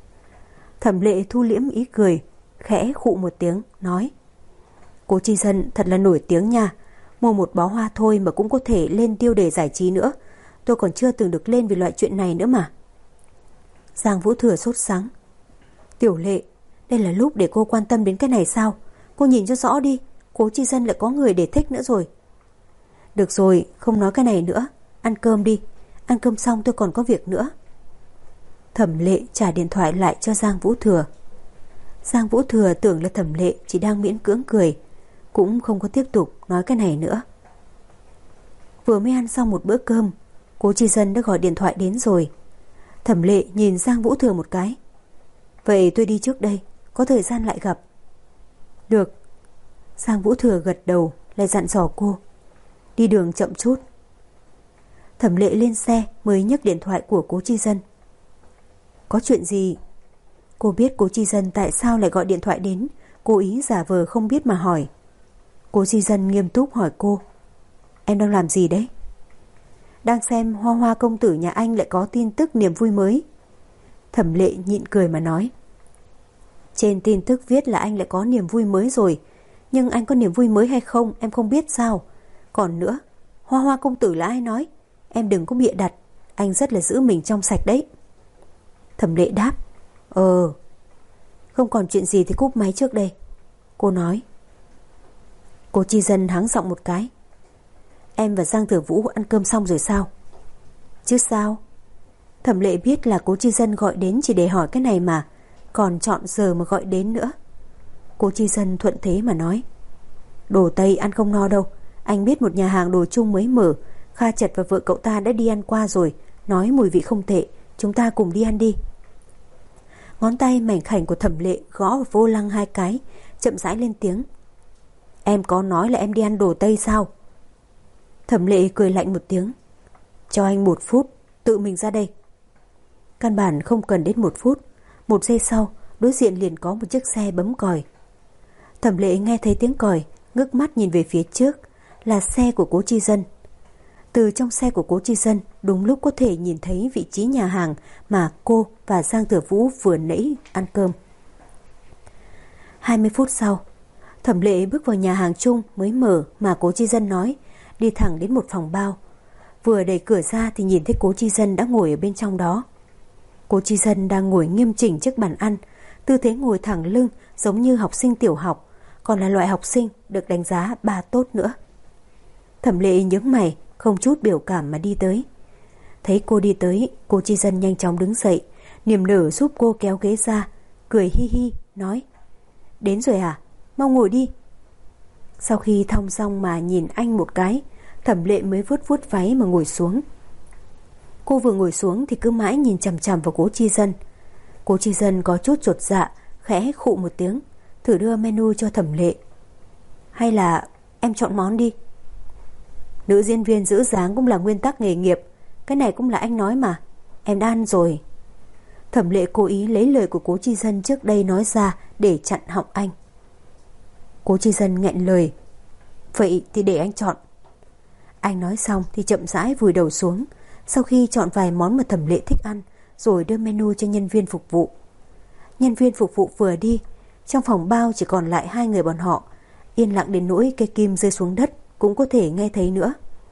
Thẩm Lệ thu liễm ý cười, khẽ khụ một tiếng, nói. Cố Chi Dân thật là nổi tiếng nha. Mua một bó hoa thôi mà cũng có thể lên tiêu đề giải trí nữa. Tôi còn chưa từng được lên vì loại chuyện này nữa mà. Giang Vũ Thừa sốt sắng. Tiểu Lệ, đây là lúc để cô quan tâm đến cái này sao? Cô nhìn cho rõ đi, Cố Chi Dân lại có người để thích nữa rồi. Được rồi, không nói cái này nữa. Ăn cơm đi, ăn cơm xong tôi còn có việc nữa. Thẩm Lệ trả điện thoại lại cho Giang Vũ Thừa. Giang Vũ Thừa tưởng là Thẩm Lệ chỉ đang miễn cưỡng cười, cũng không có tiếp tục nói cái này nữa. Vừa mới ăn xong một bữa cơm, Cố Chi Dân đã gọi điện thoại đến rồi. Thẩm Lệ nhìn Giang Vũ Thừa một cái. Vậy tôi đi trước đây, có thời gian lại gặp. Được. Giang Vũ Thừa gật đầu, lại dặn dò cô. Đi đường chậm chút. Thẩm Lệ lên xe mới nhấc điện thoại của Cố Chi Dân. Có chuyện gì? Cô biết Cố Chi Dân tại sao lại gọi điện thoại đến, cố ý giả vờ không biết mà hỏi. Cố Chi Dân nghiêm túc hỏi cô. Em đang làm gì đấy? Đang xem Hoa Hoa công tử nhà anh lại có tin tức niềm vui mới. Thẩm Lệ nhịn cười mà nói. Trên tin tức viết là anh lại có niềm vui mới rồi, nhưng anh có niềm vui mới hay không em không biết sao. Còn nữa, Hoa Hoa công tử là ai nói? Em đừng có bịa đặt, anh rất là giữ mình trong sạch đấy. Thẩm Lệ đáp. Không còn chuyện gì thì cúp máy trước đây, cô nói. Cố Chi Dân hắng giọng một cái. Em và Giang Thừa Vũ ăn cơm xong rồi sao? Chứ sao? Thẩm Lệ biết là Cố Chi Dân gọi đến chỉ để hỏi cái này mà, còn chọn giờ mà gọi đến nữa. Cố Chi Dân thuận thế mà nói. Đồ Tây ăn không no đâu, Anh biết một nhà hàng đồ chung mới mở, Kha Chật và vợ cậu ta đã đi ăn qua rồi, nói mùi vị không tệ, chúng ta cùng đi ăn đi. Ngón tay mảnh khảnh của Thẩm Lệ gõ vào vô lăng 2 cái, chậm rãi lên tiếng. Em có nói là em đi ăn đồ Tây sao? Thẩm Lệ cười lạnh một tiếng. Cho anh 1 phút, tự mình ra đây. Căn bản không cần đến 1 phút. 1 giây sau, đối diện liền có một chiếc xe bấm còi. Thẩm Lệ nghe thấy tiếng còi, ngước mắt nhìn về phía trước, là xe của Cố Chi Dân. Từ trong xe của Cố Chi Dân, đúng lúc có thể nhìn thấy vị trí nhà hàng mà cô và Giang Thừa Vũ vừa nãy ăn cơm. 20 phút sau, Thẩm Lệ bước vào nhà hàng chung mới mở mà Cố Chi Dân nói, đi thẳng đến một phòng bao. Vừa đẩy cửa ra thì nhìn thấy Cố Chi Dân đã ngồi ở bên trong đó. Cố Chi Dân đang ngồi nghiêm chỉnh trước bàn ăn, tư thế ngồi thẳng lưng giống như học sinh tiểu học, còn là loại học sinh được đánh giá 3 tốt nữa. Thẩm Lệ nhướng mày, không chút biểu cảm mà đi tới. Thấy cô đi tới, Cố Chi Dân nhanh chóng đứng dậy, niềm nở giúp cô kéo ghế ra, cười hi hi, nói: Đến rồi à? Mau ngồi đi. Sau khi thong dong mà nhìn anh một cái, Thẩm Lệ mới vuốt vuốt váy mà ngồi xuống. Cô vừa ngồi xuống thì cứ mãi nhìn chằm chằm vào Cố Chi Dân. Cố Chi Dân có chút chột dạ, khẽ khụ một tiếng, thử đưa menu cho Thẩm Lệ. Hay là em chọn món đi. Nữ diễn viên giữ dáng cũng là nguyên tắc nghề nghiệp, cái này cũng là anh nói mà, em đã ăn rồi. Thẩm Lệ cố ý lấy lời của Cố Chi Dân trước đây nói ra để chặn họng anh. Cố Chi Dân nghẹn lời. Vậy thì để anh chọn. Anh nói xong thì chậm rãi vùi đầu xuống, sau khi chọn vài món mà Thẩm Lệ thích ăn, rồi đưa menu cho nhân viên phục vụ. Nhân viên phục vụ vừa đi, trong phòng bao chỉ còn lại 2 người bọn họ, yên lặng đến nỗi cây kim rơi xuống đất cũng có thể nghe thấy nữa.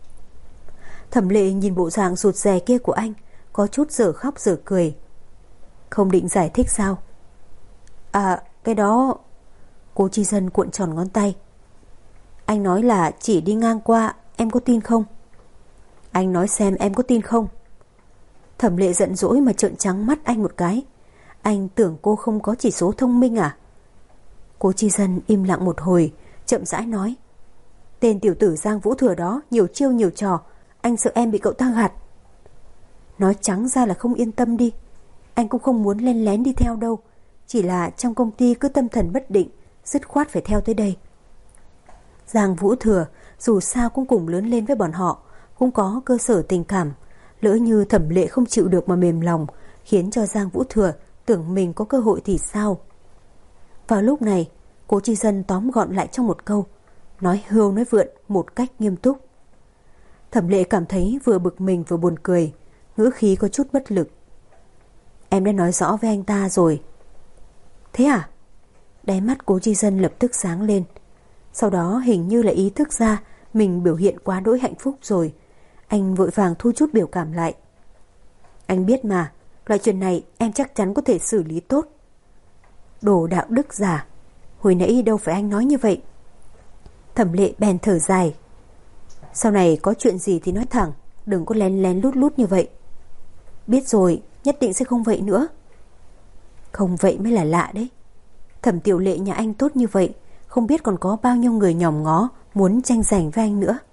Thẩm Lệ nhìn bộ dạng rụt rè kia của anh, có chút dở khóc dở cười. Không định giải thích sao? À, cái đó... Cố Chi Dân cuộn tròn ngón tay. Anh nói là chỉ đi ngang qua, em có tin không? Anh nói xem em có tin không? Thẩm Lệ giận dỗi mà trợn trắng mắt anh một cái. Anh tưởng cô không có chỉ số thông minh à? Cố Chi Dân im lặng một hồi, chậm rãi nói. Tên tiểu tử Giang Vũ Thừa đó nhiều chiêu nhiều trò, anh sợ em bị cậu ta gạt. Nói trắng ra là không yên tâm đi. Anh cũng không muốn len lén đi theo đâu, chỉ là trong công ty cứ tâm thần bất định, dứt khoát phải theo tới đây. Giang Vũ Thừa dù sao cũng cùng lớn lên với bọn họ, cũng có cơ sở tình cảm. Lỡ như Thẩm Lệ không chịu được mà mềm lòng, khiến cho Giang Vũ Thừa tưởng mình có cơ hội thì sao? Vào lúc này, Cố Chi Dân tóm gọn lại trong một câu, nói hưu nói vượn một cách nghiêm túc. Thẩm Lệ cảm thấy vừa bực mình vừa buồn cười, ngữ khí có chút bất lực. Em đã nói rõ với anh ta rồi. Thế à? Đáy mắt Cố Chi Dân lập tức sáng lên. Sau đó hình như là ý thức ra mình biểu hiện quá đỗi hạnh phúc rồi. Anh vội vàng thu chút biểu cảm lại. Anh biết mà, loại chuyện này em chắc chắn có thể xử lý tốt. Đồ đạo đức giả, hồi nãy đâu phải anh nói như vậy. Thẩm Lệ bèn thở dài. Sau này có chuyện gì thì nói thẳng, đừng có lén lén lút lút như vậy. Biết rồi, nhất định sẽ không vậy nữa. Không vậy mới là lạ đấy. Thẩm Tiểu Lệ nhà anh tốt như vậy, không biết còn có bao nhiêu người nhòm ngó muốn tranh giành với anh nữa.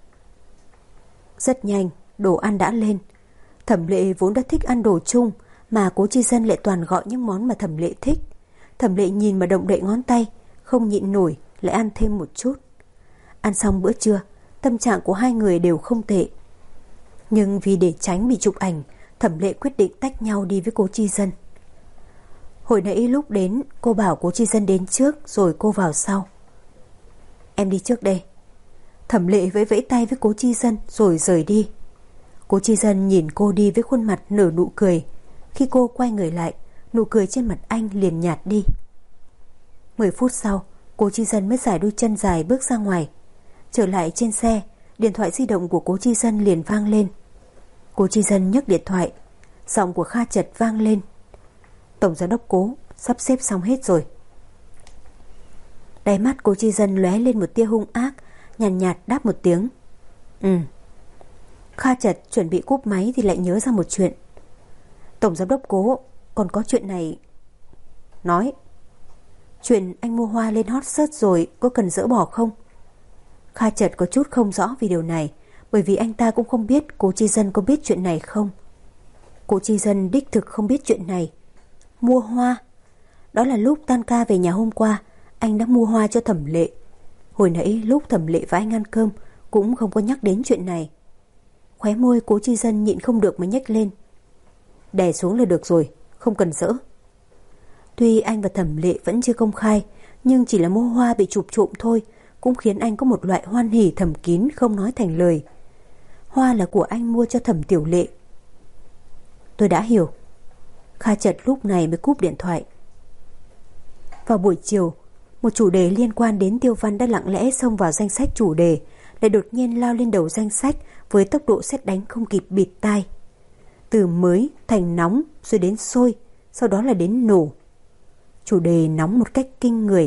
Rất nhanh, đồ ăn đã lên. Thẩm Lệ vốn đã thích ăn đồ chung, mà Cố Chi Dân lại toàn gọi những món mà Thẩm Lệ thích. Thẩm Lệ nhìn mà động đậy ngón tay, không nhịn nổi lại ăn thêm một chút. Ăn xong bữa trưa, tâm trạng của 2 người đều không tệ. Nhưng vì để tránh bị chụp ảnh, Thẩm Lệ quyết định tách nhau đi với Cố Chi Dân. Hồi nãy lúc đến, cô bảo Cố Chi Dân đến trước rồi cô vào sau. Em đi trước đây. Thẩm Lệ vẫy vẫy tay với Cố Chi Dân rồi rời đi. Cố Chi Dân nhìn cô đi với khuôn mặt nở nụ cười. Khi cô quay người lại, nụ cười trên mặt anh liền nhạt đi. 10 phút sau, Cố Chi Dân mới giải đôi chân dài bước ra ngoài. Trở lại trên xe, điện thoại di động của Cố Chi Dân liền vang lên. Cố Chi Dân nhấc điện thoại, giọng của Kha Chật vang lên. Tổng giám đốc Cố, sắp xếp xong hết rồi. Đáy mắt Cố Chi Dân lóe lên một tia hung ác, nhàn nhạt đáp một tiếng. Kha Chật chuẩn bị cúp máy thì lại nhớ ra một chuyện. Tổng giám đốc Cố, còn có chuyện này. Nói. Chuyện anh mua hoa lên hot search rồi có cần dỡ bỏ không? Kha chợt có chút không rõ vì điều này, bởi vì anh ta cũng không biết Cố Chi Dân có biết chuyện này không. Cố Chi Dân đích thực không biết chuyện này. Mua hoa? Đó là lúc tan ca về nhà hôm qua, anh đã mua hoa cho Thẩm Lệ. Hồi nãy lúc Thẩm Lệ và anh ăn cơm cũng không có nhắc đến chuyện này. Khóe môi Cố Chi Dân nhịn không được mà nhếch lên. Đè xuống là được rồi, không cần dỡ. Tuy anh và Thẩm Lệ vẫn chưa công khai, nhưng chỉ là mua hoa bị chụp trộm thôi cũng khiến anh có một loại hoan hỉ thầm kín không nói thành lời. Hoa là của anh mua cho Thẩm Tiểu Lệ. Tôi đã hiểu. Kha chợt lúc này mới cúp điện thoại. Vào buổi chiều, một chủ đề liên quan đến Tiêu Văn đã lặng lẽ xông vào danh sách chủ đề, lại đột nhiên lao lên đầu danh sách với tốc độ sét đánh không kịp bịt tai. Từ mới thành nóng rồi đến sôi, sau đó là đến nổ. Chủ đề nóng một cách kinh người.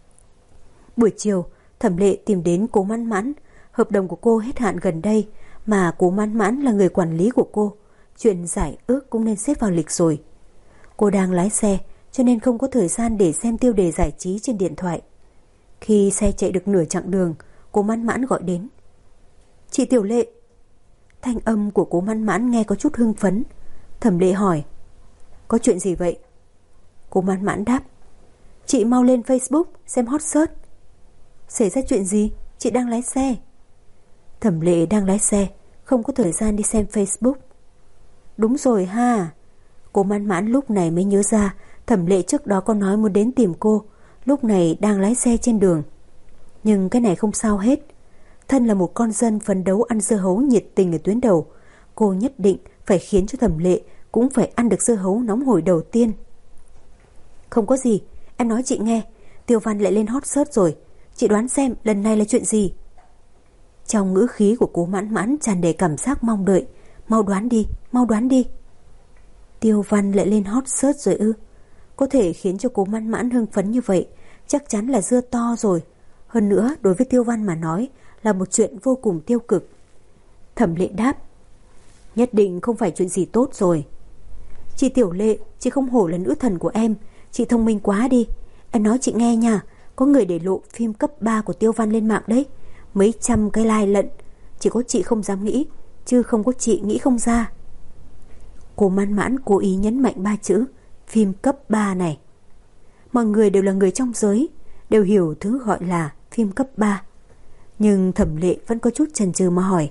Buổi chiều, Thẩm Lệ tìm đến Cố Mãn Mãn. Hợp đồng của cô hết hạn gần đây, mà Cố Mãn Mãn là người quản lý của cô. Chuyện giải ước cũng nên xếp vào lịch rồi. Cô đang lái xe, cho nên không có thời gian để xem tiêu đề giải trí trên điện thoại. Khi xe chạy được nửa chặng đường, Cố Mãn Mãn gọi đến. Chị Tiểu Lệ. Thanh âm của Cố Mãn Mãn nghe có chút hưng phấn. Thẩm Lệ hỏi, có chuyện gì vậy? Cố Mãn Mãn đáp, chị mau lên Facebook xem hot search. Xảy ra chuyện gì? Chị đang lái xe. Thẩm Lệ đang lái xe, không có thời gian đi xem Facebook. Đúng rồi ha. Cố Mãn Mãn lúc này mới nhớ ra Thẩm Lệ trước đó có nói muốn đến tìm cô, lúc này đang lái xe trên đường. Nhưng cái này không sao hết. Thân là một con dân phấn đấu ăn dưa hấu nhiệt tình ở tuyến đầu, cô nhất định phải khiến cho Thẩm Lệ cũng phải ăn được dưa hấu nóng hổi đầu tiên. Không có gì, em nói chị nghe, Tiêu Văn lại lên hot search rồi. Chị đoán xem lần này là chuyện gì? Trong ngữ khí của Cố Mãn Mãn tràn đầy cảm giác mong đợi. Mau đoán đi, mau đoán đi. Tiêu Văn lại lên hot search rồi ư? Có thể khiến cho Cố Mãn Mãn hưng phấn như vậy, chắc chắn là dưa to rồi. Hơn nữa, đối với Tiêu Văn mà nói là một chuyện vô cùng tiêu cực. Thẩm Lệ đáp, nhất định không phải chuyện gì tốt rồi. Chị Tiểu Lệ, chị không hổ là nữ thần của em. Chị thông minh quá đi. Em nói chị nghe nha, có người để lộ phim cấp 3 của Tiêu Văn lên mạng đấy. Mấy trăm cái like lận. Chỉ có chị không dám nghĩ, chứ không có chị nghĩ không ra. Cố Mãn Mãn cố ý nhấn mạnh 3 chữ phim cấp 3 này. Mọi người đều là người trong giới, đều hiểu thứ gọi là phim cấp 3. Nhưng Thẩm Lệ vẫn có chút chần chừ mà hỏi,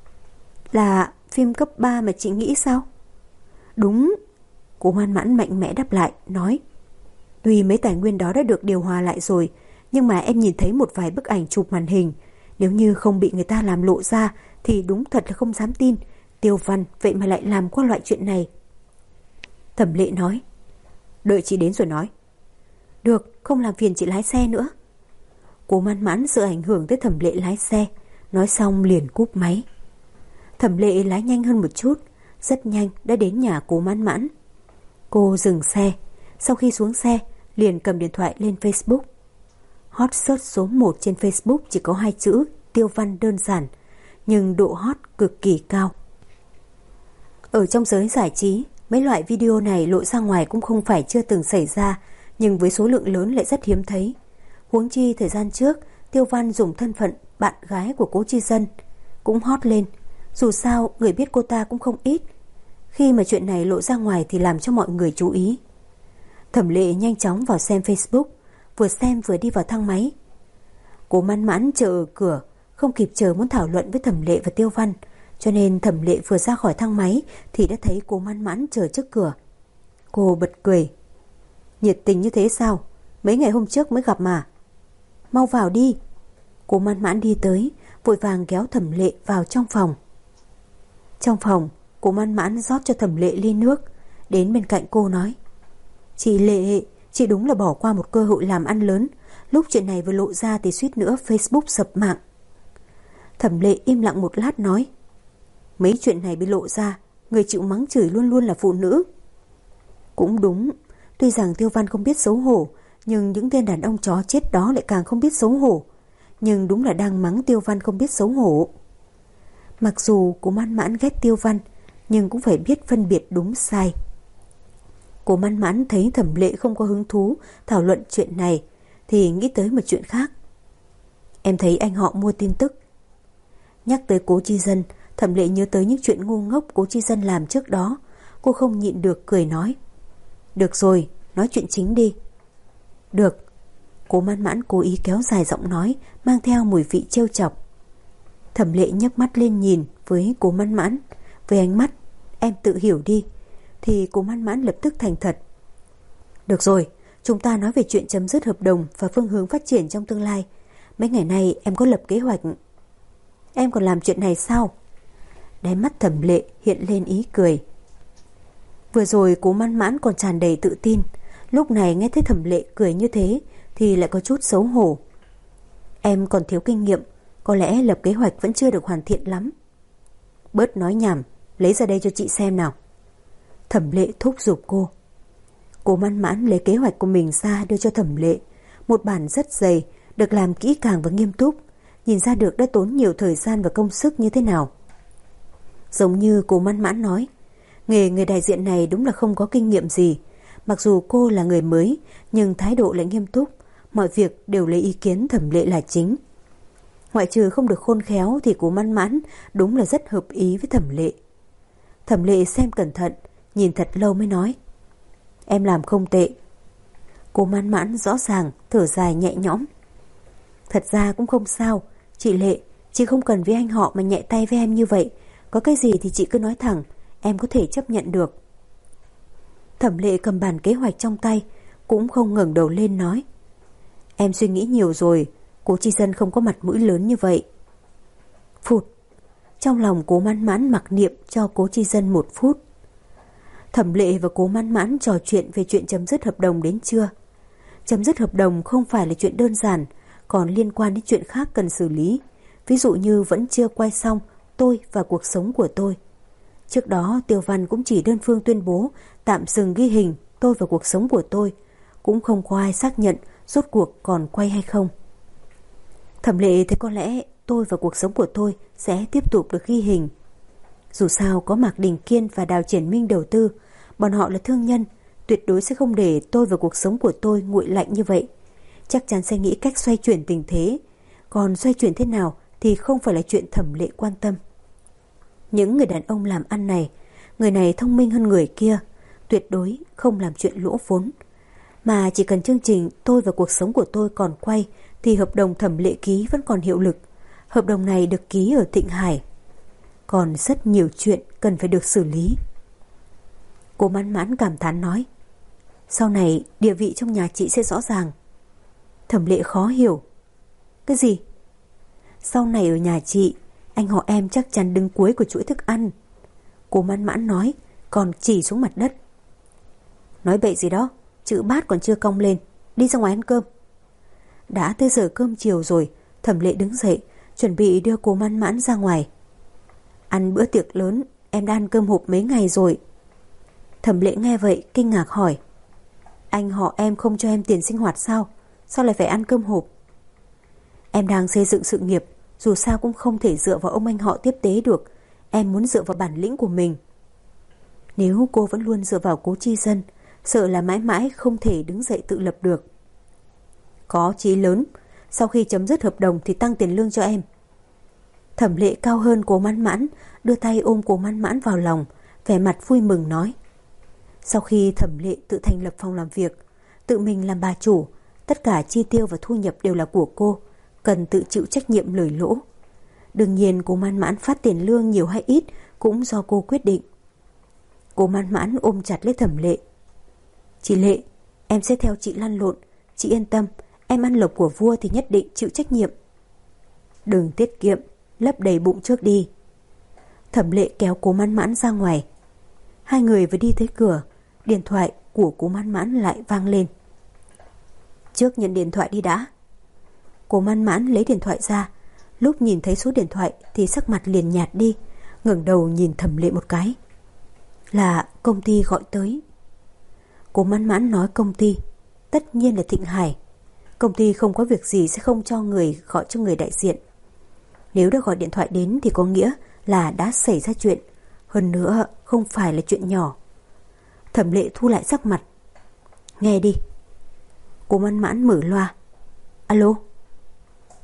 là phim cấp 3 mà chị nghĩ sao? Đúng. Cố Mãn Mãn mạnh mẽ đáp lại, nói, tuy mấy tài nguyên đó đã được điều hòa lại rồi, nhưng mà em nhìn thấy một vài bức ảnh chụp màn hình. Nếu như không bị người ta làm lộ ra thì đúng thật là không dám tin Tiêu Văn vậy mà lại làm qua loại chuyện này. Thẩm Lệ nói, đợi chị đến rồi nói. Được, không làm phiền chị lái xe nữa. Cố Mãn Mãn sợ ảnh hưởng tới Thẩm Lệ lái xe, nói xong liền cúp máy. Thẩm Lệ lái nhanh hơn một chút, rất nhanh đã đến nhà Cố Mãn Mãn. Cô dừng xe, sau khi xuống xe liền cầm điện thoại lên Facebook. Hot search số 1 trên Facebook chỉ có 2 chữ Tiêu Văn đơn giản, nhưng độ hot cực kỳ cao. Ở trong giới giải trí, mấy loại video này lộ ra ngoài cũng không phải chưa từng xảy ra, nhưng với số lượng lớn lại rất hiếm thấy. Huống chi thời gian trước, Tiêu Văn dùng thân phận bạn gái của Cố Chi Dân cũng hot lên. Dù sao, người biết cô ta cũng không ít. Khi mà chuyện này lộ ra ngoài thì làm cho mọi người chú ý. Thẩm Lệ nhanh chóng vào xem Facebook, vừa xem vừa đi vào thang máy. Cố Mãn Mãn chờ ở cửa, không kịp chờ muốn thảo luận với Thẩm Lệ và Tiêu Văn, cho nên Thẩm Lệ vừa ra khỏi thang máy thì đã thấy Cố Mãn Mãn chờ trước cửa. Cô bật cười, nhiệt tình như thế sao? Mấy ngày hôm trước mới gặp mà. Mau vào đi. Cố Mãn Mãn đi tới, vội vàng kéo Thẩm Lệ vào trong phòng. Trong phòng, Cố Mãn Mãn rót cho Thẩm Lệ ly nước, đến bên cạnh cô nói, chị Lệ, chị đúng là bỏ qua một cơ hội làm ăn lớn. Lúc chuyện này vừa lộ ra thì suýt nữa Facebook sập mạng. Thẩm Lệ im lặng một lát nói, mấy chuyện này bị lộ ra, người chịu mắng chửi luôn luôn là phụ nữ. Cũng đúng, tuy rằng Tiêu Văn không biết xấu hổ, nhưng những tên đàn ông chó chết đó lại càng không biết xấu hổ. Nhưng đúng là đang mắng Tiêu Văn không biết xấu hổ. Mặc dù Cố Mãn Mãn ghét Tiêu Văn, nhưng cũng phải biết phân biệt đúng sai. Cố Mãn Mãn thấy Thẩm Lệ không có hứng thú thảo luận chuyện này thì nghĩ tới một chuyện khác. em thấy anh họ mua tin tức. Nhắc tới Cố Chi Dân, Thẩm Lệ nhớ tới những chuyện ngu ngốc Cố Chi Dân làm trước đó. Cô không nhịn được cười nói. Được rồi, nói chuyện chính đi. Được. Cố Mãn Mãn cố ý kéo dài giọng nói, mang theo mùi vị trêu chọc. Thẩm Lệ nhấc mắt lên nhìn với Cố Mãn Mãn. Với ánh mắt em tự hiểu đi, thì Cố Mãn Mãn lập tức thành thật. Được rồi, chúng ta nói về chuyện chấm dứt hợp đồng và phương hướng phát triển trong tương lai. Mấy ngày nay em có lập kế hoạch. Em còn làm chuyện này sao? Đáy mắt Thẩm Lệ hiện lên ý cười. Vừa rồi Cố Mãn Mãn còn tràn đầy tự tin, lúc này nghe thấy Thẩm Lệ cười như thế thì lại có chút xấu hổ. Em còn thiếu kinh nghiệm, có lẽ lập kế hoạch vẫn chưa được hoàn thiện lắm. Bớt nói nhảm, lấy ra đây cho chị xem nào. Thẩm Lệ thúc giục cô. Cố Mãn Mãn lấy kế hoạch của mình ra đưa cho Thẩm Lệ. Một bản rất dày, được làm kỹ càng và nghiêm túc, nhìn ra được đã tốn nhiều thời gian và công sức như thế nào. Giống như Cố Mãn Mãn nói, nghề người đại diện này đúng là không có kinh nghiệm gì. Mặc dù cô là người mới, nhưng thái độ lại nghiêm túc, mọi việc đều lấy ý kiến Thẩm Lệ là chính. Ngoại trừ không được khôn khéo thì Cố Mãn Mãn đúng là rất hợp ý với Thẩm Lệ. Thẩm Lệ xem cẩn thận, nhìn thật lâu mới nói. Em làm không tệ. Cố Mãn Mãn rõ ràng thở dài nhẹ nhõm. Thật ra cũng không sao, chị Lệ, chị không cần với anh họ mà nhẹ tay với em như vậy. Có cái gì thì chị cứ nói thẳng, em có thể chấp nhận được. Thẩm Lệ cầm bản kế hoạch trong tay, cũng không ngẩng đầu lên nói. Em suy nghĩ nhiều rồi, Cố Chi Dân không có mặt mũi lớn như vậy. Phụt. Trong lòng Cố Mãn Mãn mặc niệm cho Cố Chi Dân 1 phút. Thẩm Lệ và Cố Mãn Mãn trò chuyện về chuyện chấm dứt hợp đồng đến trưa. Chấm dứt hợp đồng không phải là chuyện đơn giản, còn liên quan đến chuyện khác cần xử lý. Ví dụ như vẫn chưa quay xong Tôi và cuộc sống của tôi. Trước đó Tiêu Văn cũng chỉ đơn phương tuyên bố tạm dừng ghi hình Tôi và cuộc sống của tôi, cũng không có ai xác nhận rốt cuộc còn quay hay không. Thẩm Lệ thấy có lẽ Tôi và cuộc sống của tôi sẽ tiếp tục được ghi hình. Dù sao có Mạc Đình Kiên và Đào Triển Minh đầu tư, bọn họ là thương nhân, tuyệt đối sẽ không để Tôi và cuộc sống của tôi nguội lạnh như vậy. Chắc chắn sẽ nghĩ cách xoay chuyển tình thế. Còn xoay chuyển thế nào thì không phải là chuyện Thẩm Lệ quan tâm. Những người đàn ông làm ăn này, người này thông minh hơn người kia, tuyệt đối không làm chuyện lỗ vốn. Mà chỉ cần chương trình Tôi và cuộc sống của tôi còn quay thì hợp đồng Thẩm Lệ ký vẫn còn hiệu lực. Hợp đồng này được ký ở Thịnh Hải. Còn rất nhiều chuyện cần phải được xử lý. Cố Mãn Mãn cảm thán nói. Sau này địa vị trong nhà chị sẽ rõ ràng. Thẩm Lệ khó hiểu. Cái gì? Sau này ở nhà chị, anh họ em chắc chắn đứng cuối của chuỗi thức ăn. Cố Mãn Mãn nói, còn chỉ xuống mặt đất. Nói bậy gì đó, chữ bát còn chưa cong lên. Đi ra ngoài ăn cơm. Đã tới giờ cơm chiều rồi. Thẩm Lệ đứng dậy, chuẩn bị đưa Cố Mãn Mãn ra ngoài. Ăn bữa tiệc lớn, em đã ăn cơm hộp mấy ngày rồi. Thẩm Lệ nghe vậy kinh ngạc hỏi. Anh họ em không cho em tiền sinh hoạt sao? Sao lại phải ăn cơm hộp? Em đang xây dựng sự nghiệp, dù sao cũng không thể dựa vào ông anh họ tiếp tế được. Em muốn dựa vào bản lĩnh của mình. Nếu cô vẫn luôn dựa vào Cố Chi Dân, sợ là mãi mãi không thể đứng dậy tự lập được. Có chí lớn, sau khi chấm dứt hợp đồng thì tăng tiền lương cho em. Thẩm Lệ cao hơn Cố Mãn Mãn, đưa tay ôm Cố Mãn Mãn vào lòng, vẻ mặt vui mừng nói. Sau khi Thẩm Lệ tự thành lập phòng làm việc, tự mình làm bà chủ, tất cả chi tiêu và thu nhập đều là của cô, cần tự chịu trách nhiệm lời lỗ. Đương nhiên Cố Mãn Mãn phát tiền lương nhiều hay ít cũng do cô quyết định. Cố Mãn Mãn ôm chặt lấy Thẩm Lệ. Chị Lệ, em sẽ theo chị lăn lộn, chị yên tâm, em ăn lộc của vua thì nhất định chịu trách nhiệm. Đừng tiết kiệm, lấp đầy bụng trước đi. Thẩm Lệ kéo Cố Mãn Mãn ra ngoài. Hai người vừa đi tới cửa, điện thoại của Cố Mãn Mãn lại vang lên. Trước nhận điện thoại đi đã. Cố Mãn Mãn lấy điện thoại ra, lúc nhìn thấy số điện thoại thì sắc mặt liền nhạt đi, ngẩng đầu nhìn Thẩm Lệ một cái. Là công ty gọi tới. Cố Mãn Mãn nói công ty, tất nhiên là Thịnh Hải. Công ty không có việc gì sẽ không cho người gọi cho người đại diện. Nếu đã gọi điện thoại đến thì có nghĩa là đã xảy ra chuyện, hơn nữa không phải là chuyện nhỏ. Thẩm Lệ thu lại sắc mặt. Nghe đi. Cố Mãn Mãn mở loa. Alo.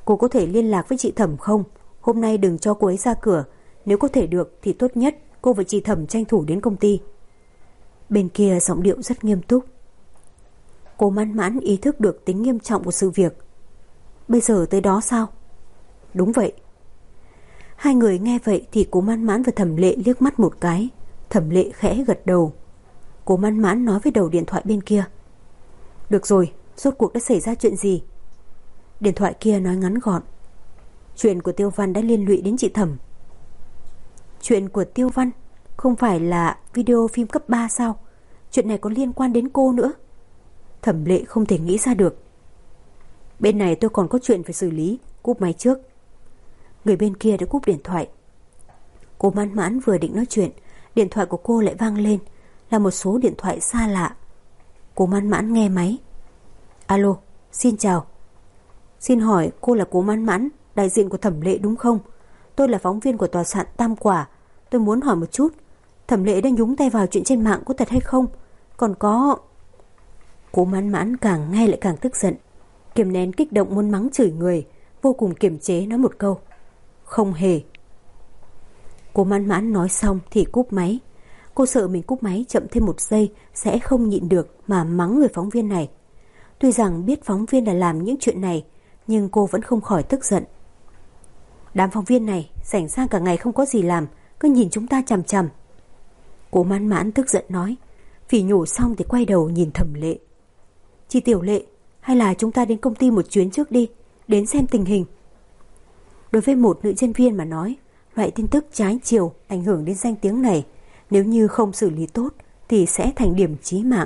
Cô có thể liên lạc với chị Thẩm không? Hôm nay đừng cho cô ấy ra cửa. Nếu có thể được thì tốt nhất cô và chị Thẩm tranh thủ đến công ty. Bên kia giọng điệu rất nghiêm túc. Cô Mãn Mãn ý thức được tính nghiêm trọng của sự việc. Bây giờ tới đó sao? Đúng vậy. Hai người nghe vậy thì cô Mãn Mãn và Thẩm Lệ liếc mắt một cái. Thẩm Lệ khẽ gật đầu. Cô Mãn Mãn nói với đầu điện thoại bên kia. Được rồi, rốt cuộc đã xảy ra chuyện gì? Điện thoại kia nói ngắn gọn. Chuyện của Tiêu Văn đã liên lụy đến chị Thẩm. Chuyện của Tiêu Văn? Không phải là video phim cấp 3 sao? Chuyện này có liên quan đến cô nữa. Thẩm Lệ không thể nghĩ ra được. Bên này tôi còn có chuyện phải xử lý. Cúp máy trước. Người bên kia đã cúp điện thoại. Cô Mãn Mãn vừa định nói chuyện, điện thoại của cô lại vang lên. Là một số điện thoại xa lạ. Cô Mãn Mãn nghe máy. Alo, xin chào. Xin hỏi cô là cô Mãn Mãn, đại diện của Thẩm Lệ đúng không? Tôi là phóng viên của tòa soạn Tam Quả. Tôi muốn hỏi một chút, Thẩm Lệ đã nhúng tay vào chuyện trên mạng có thật hay không? Còn có... Cô Mãn Mãn càng nghe lại càng tức giận, kiềm nén kích động muốn mắng chửi người, vô cùng kiềm chế nói một câu. Không hề. Cô Mãn Mãn nói xong thì cúp máy. Cô sợ mình cúp máy chậm thêm một giây sẽ không nhịn được mà mắng người phóng viên này. Tuy rằng biết phóng viên là làm những chuyện này, nhưng cô vẫn không khỏi tức giận. Đám phóng viên này rảnh rang cả ngày không có gì làm, cứ nhìn chúng ta chằm chằm. Cô Mãn Mãn tức giận nói. Phỉ nhổ xong thì quay đầu nhìn Thẩm Lệ. Chị Tiểu Lệ, hay là chúng ta đến công ty một chuyến trước đi, đến xem tình hình. Đối với một nữ nhân viên mà nói, loại tin tức trái chiều ảnh hưởng đến danh tiếng này, nếu như không xử lý tốt thì sẽ thành điểm chí mạng.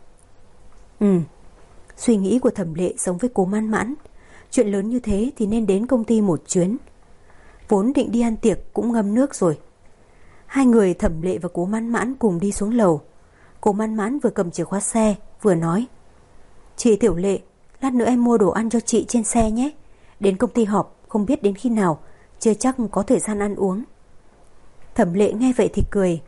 Suy nghĩ của Thẩm Lệ giống với cô Mãn Mãn. Chuyện lớn như thế thì nên đến công ty một chuyến. Vốn định đi ăn tiệc cũng ngâm nước rồi. Hai người Thẩm Lệ và cô Mãn Mãn cùng đi xuống lầu. Cô Mãn Mãn vừa cầm chìa khóa xe vừa nói. Chị Tiểu Lệ, lát nữa em mua đồ ăn cho chị trên xe nhé. Đến công ty họp không biết đến khi nào, chưa chắc có thời gian ăn uống. Thẩm Lệ nghe vậy thì cười.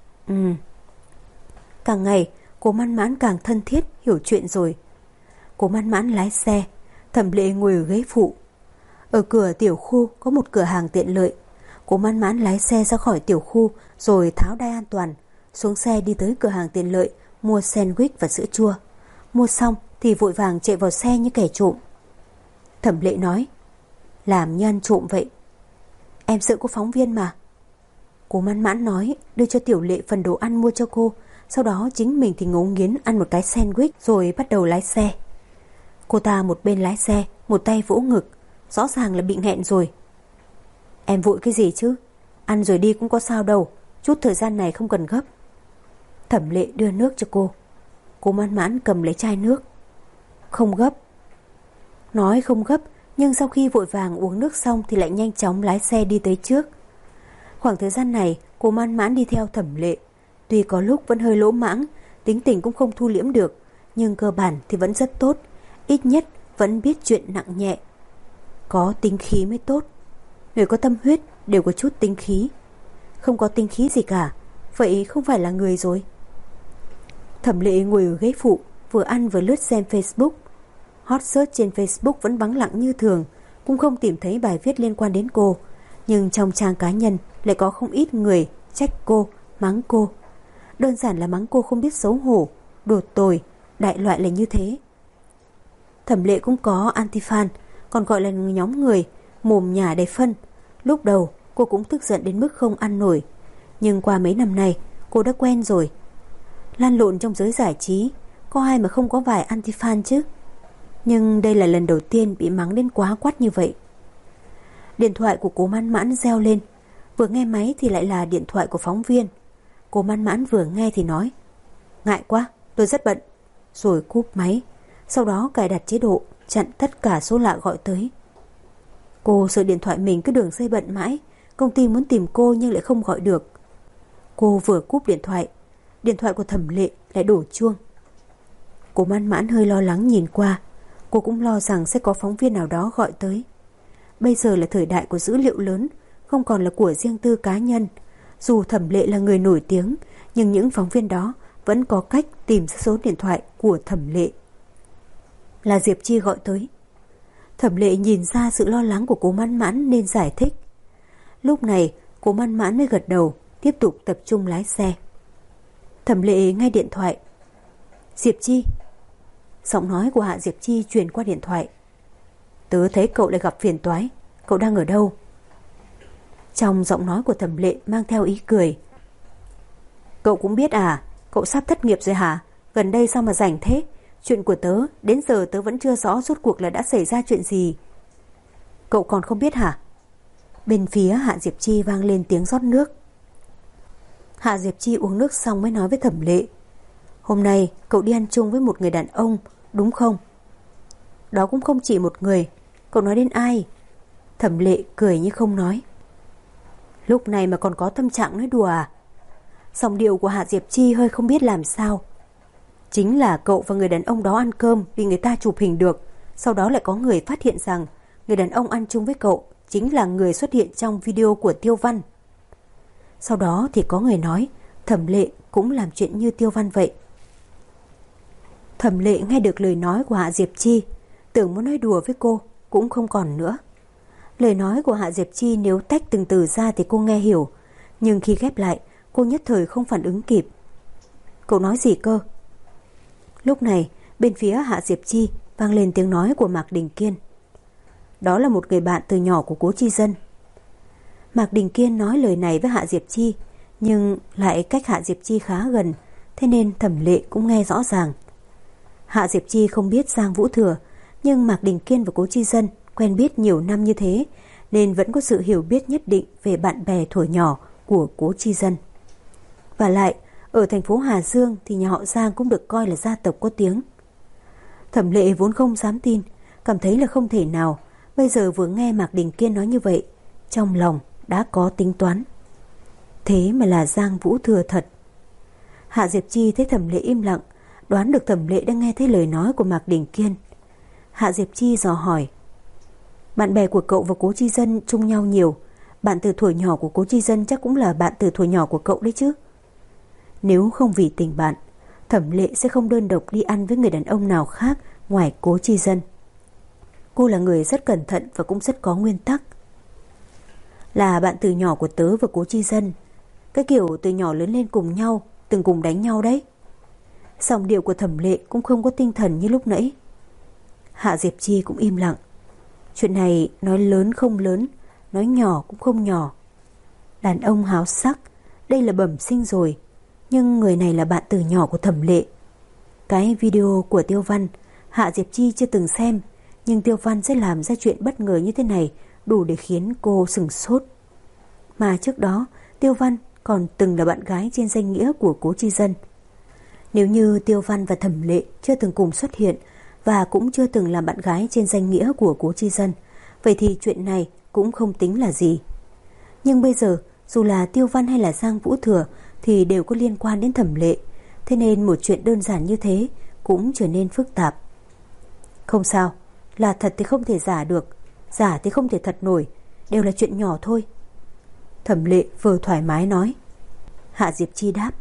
Càng ngày cô Mãn Mãn càng thân thiết, hiểu chuyện rồi. Cô Mãn Mãn lái xe, Thẩm Lệ ngồi ở ghế phụ. Ở cửa tiểu khu có một cửa hàng tiện lợi. Cô Mãn Mãn lái xe ra khỏi tiểu khu rồi tháo đai an toàn, xuống xe đi tới cửa hàng tiện lợi mua sandwich và sữa chua. Mua xong thì vội vàng chạy vào xe như kẻ trộm. Thẩm Lệ nói. Làm như ăn trộm vậy. Em sợ có phóng viên mà. Cô Mãn Mãn nói, đưa cho Tiểu Lệ phần đồ ăn mua cho cô. Sau đó chính mình thì ngấu nghiến ăn một cái sandwich rồi bắt đầu lái xe. Cô ta một bên lái xe, một tay vỗ ngực, rõ ràng là bị nghẹn rồi. Em vội cái gì chứ? Ăn rồi đi cũng có sao đâu, chút thời gian này không cần gấp. Thẩm Lệ đưa nước cho cô. Cô Mãn Mãn cầm lấy chai nước. Không gấp. Nói không gấp, nhưng sau khi vội vàng uống nước xong thì lại nhanh chóng lái xe đi tới trước. Khoảng thời gian này cô Mãn Mãn đi theo Thẩm Lệ. Tuy có lúc vẫn hơi lỗ mãng, tính tình cũng không thu liễm được, nhưng cơ bản thì vẫn rất tốt. Ít nhất vẫn biết chuyện nặng nhẹ. Có tính khí mới tốt. Người có tâm huyết đều có chút tính khí. Không có tính khí gì cả, vậy không phải là người rồi. Thẩm Lệ ngồi ở ghế phụ, vừa ăn vừa lướt xem Facebook. Hot search trên Facebook vẫn vắng lặng như thường, cũng không tìm thấy bài viết liên quan đến cô. Nhưng trong trang cá nhân lại có không ít người trách cô, mắng cô. Đơn giản là mắng cô không biết xấu hổ, đột tồi, đại loại là như thế. Thẩm Lệ cũng có anti-fan, còn gọi là nhóm người mồm nhả đầy phân. Lúc đầu cô cũng tức giận đến mức không ăn nổi, nhưng qua mấy năm nay cô đã quen rồi. Lan lộn trong giới giải trí, có ai mà không có vài anti-fan chứ. Nhưng đây là lần đầu tiên bị mắng đến quá quắt như vậy. Điện thoại của cô Mãn Mãn reo lên. Vừa nghe máy thì lại là điện thoại của phóng viên. Cô Mãn Mãn vừa nghe thì nói. Ngại quá, tôi rất bận. Rồi cúp máy. Sau đó cài đặt chế độ chặn tất cả số lạ gọi tới. Cô sợ điện thoại mình cứ đường dây bận mãi, công ty muốn tìm cô nhưng lại không gọi được. Cô vừa cúp điện thoại của Thẩm Lệ lại đổ chuông. Cô Mãn Mãn hơi lo lắng nhìn qua. Cô cũng lo rằng sẽ có phóng viên nào đó gọi tới. Bây giờ là thời đại của dữ liệu lớn, không còn là của riêng tư cá nhân. Dù Thẩm Lệ là người nổi tiếng, nhưng những phóng viên đó vẫn có cách tìm số điện thoại của Thẩm Lệ. Là Diệp Chi gọi tới. Thẩm Lệ nhìn ra sự lo lắng của Cố Mãn Mãn nên giải thích. Lúc này Cố Mãn Mãn mới gật đầu, tiếp tục tập trung lái xe. Thẩm Lệ nghe điện thoại. Diệp Chi. Giọng nói của Hạ Diệp Chi truyền qua điện thoại. Tớ thấy cậu lại gặp phiền toái. Cậu đang ở đâu? Trong giọng nói của Thẩm Lệ mang theo ý cười. Cậu cũng biết à? Cậu sắp thất nghiệp rồi hả? Gần đây sao mà rảnh thế? Chuyện của tớ đến giờ tớ vẫn chưa rõ rốt cuộc là đã xảy ra chuyện gì. Cậu còn không biết hả? Bên phía Hạ Diệp Chi vang lên tiếng rót nước. Hạ Diệp Chi uống nước xong mới nói với Thẩm Lệ. Hôm nay cậu đi ăn chung với một người đàn ông, đúng không? Đó cũng không chỉ một người. Cậu nói đến ai? Thẩm Lệ cười như không nói. Lúc này mà còn có tâm trạng nói đùa à? Giọng điệu của Hạ Diệp Chi hơi không biết làm sao. Chính là cậu và người đàn ông đó ăn cơm vì người ta chụp hình được. Sau đó lại có người phát hiện rằng người đàn ông ăn chung với cậu chính là người xuất hiện trong video của Tiêu Văn. Sau đó thì có người nói Thẩm Lệ cũng làm chuyện như Tiêu Văn vậy. Thẩm Lệ nghe được lời nói của Hạ Diệp Chi, tưởng muốn nói đùa với cô cũng không còn nữa. Lời nói của Hạ Diệp Chi nếu tách từng từ ra thì cô nghe hiểu, nhưng khi ghép lại cô nhất thời không phản ứng kịp. Cậu nói gì cơ? Lúc này bên phía Hạ Diệp Chi vang lên tiếng nói của Mạc Đình Kiên. Đó là một người bạn từ nhỏ của Cố Chi Dân. Mạc Đình Kiên nói lời này với Hạ Diệp Chi, nhưng lại cách Hạ Diệp Chi khá gần, thế nên Thẩm Lệ cũng nghe rõ ràng. Hạ Diệp Chi không biết Giang Vũ Thừa, nhưng Mạc Đình Kiên và Cố Chi Dân quen biết nhiều năm như thế, nên vẫn có sự hiểu biết nhất định về bạn bè thuở nhỏ của Cố Chi Dân. Và lại, ở thành phố Hà Dương thì nhà họ Giang cũng được coi là gia tộc có tiếng. Thẩm Lệ vốn không dám tin, cảm thấy là không thể nào. Bây giờ vừa nghe Mạc Đình Kiên nói như vậy, trong lòng đã có tính toán. Thế mà là Giang Vũ Thừa thật. Hạ Diệp Chi thấy Thẩm Lệ im lặng, đoán được Thẩm Lệ đang nghe thấy lời nói của Mạc Đình Kiên. Hạ Diệp Chi dò hỏi. Bạn bè của cậu và Cố Chi Dân chung nhau nhiều. Bạn từ thuở nhỏ của Cố Chi Dân chắc cũng là bạn từ thuở nhỏ của cậu đấy chứ? Nếu không vì tình bạn, Thẩm Lệ sẽ không đơn độc đi ăn với người đàn ông nào khác ngoài Cố Chi Dân. Cô là người rất cẩn thận và cũng rất có nguyên tắc. Là bạn từ nhỏ của tớ và Cố Chi Dân. Cái kiểu từ nhỏ lớn lên cùng nhau, từng cùng đánh nhau đấy. Giọng điệu của Thẩm Lệ cũng không có tinh thần như lúc nãy. Hạ Diệp Chi cũng im lặng. Chuyện này nói lớn không lớn, nói nhỏ cũng không nhỏ. Đàn ông háo sắc, đây là bẩm sinh rồi. Nhưng người này là bạn từ nhỏ của Thẩm Lệ. Cái video của Tiêu Văn Hạ Diệp Chi chưa từng xem, nhưng Tiêu Văn sẽ làm ra chuyện bất ngờ như thế này đủ để khiến cô sửng sốt. Mà trước đó Tiêu Văn còn từng là bạn gái trên danh nghĩa của Cố Chi Dân. Nếu như Tiêu Văn và Thẩm Lệ chưa từng cùng xuất hiện và cũng chưa từng làm bạn gái trên danh nghĩa của Cố Chi Dân, vậy thì chuyện này cũng không tính là gì. Nhưng bây giờ dù là Tiêu Văn hay là Giang Vũ Thừa thì đều có liên quan đến Thẩm Lệ, thế nên một chuyện đơn giản như thế cũng trở nên phức tạp. Không sao, là thật thì không thể giả được, giả thì không thể thật nổi, đều là chuyện nhỏ thôi. Thẩm Lệ vừa thoải mái nói. Hạ Diệp Chi đáp.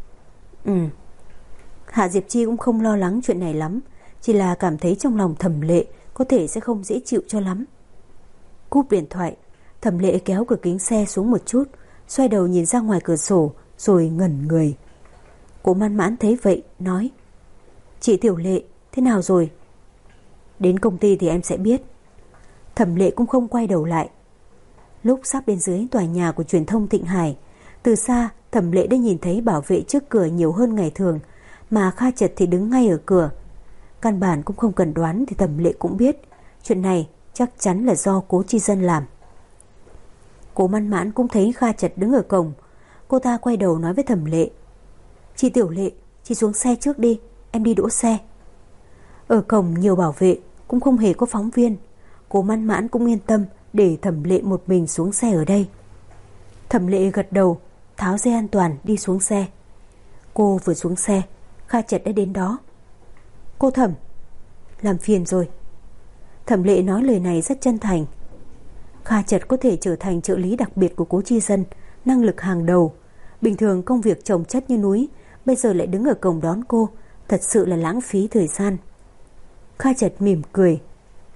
Hạ Diệp Chi cũng không lo lắng chuyện này lắm, chỉ là cảm thấy trong lòng Thẩm Lệ có thể sẽ không dễ chịu cho lắm. Cúp điện thoại, Thẩm Lệ kéo cửa kính xe xuống một chút, xoay đầu nhìn ra ngoài cửa sổ rồi ngẩn người. Cố Mãn Mãn thấy vậy nói. Chị Tiểu Lệ, thế nào rồi? Đến công ty thì em sẽ biết. Thẩm Lệ cũng không quay đầu lại. Lúc sắp đến dưới tòa nhà của truyền thông Thịnh Hải, từ xa Thẩm Lệ đã nhìn thấy bảo vệ trước cửa nhiều hơn ngày thường, mà Kha Chật thì đứng ngay ở cửa. Căn bản cũng không cần đoán thì Thẩm Lệ cũng biết chuyện này chắc chắn là do Cố Chi Dân làm. Cố Mãn Mãn cũng thấy Kha Chật đứng ở cổng. Cô ta quay đầu nói với Thẩm Lệ. Chị Tiểu Lệ, chị xuống xe trước đi, em đi đỗ xe. Ở cổng nhiều bảo vệ, cũng không hề có phóng viên. Cố Mãn Mãn cũng yên tâm để Thẩm Lệ một mình xuống xe ở đây. Thẩm Lệ gật đầu, tháo dây an toàn đi xuống xe. Cô vừa xuống xe, Kha Chật đã đến đó. Cô Thẩm, làm phiền rồi. Thẩm Lệ nói lời này rất chân thành. Kha Chật có thể trở thành trợ lý đặc biệt của Cố Chi Dân, năng lực hàng đầu. Bình thường công việc chồng chất như núi, bây giờ lại đứng ở cổng đón cô, thật sự là lãng phí thời gian. Kha Chật mỉm cười.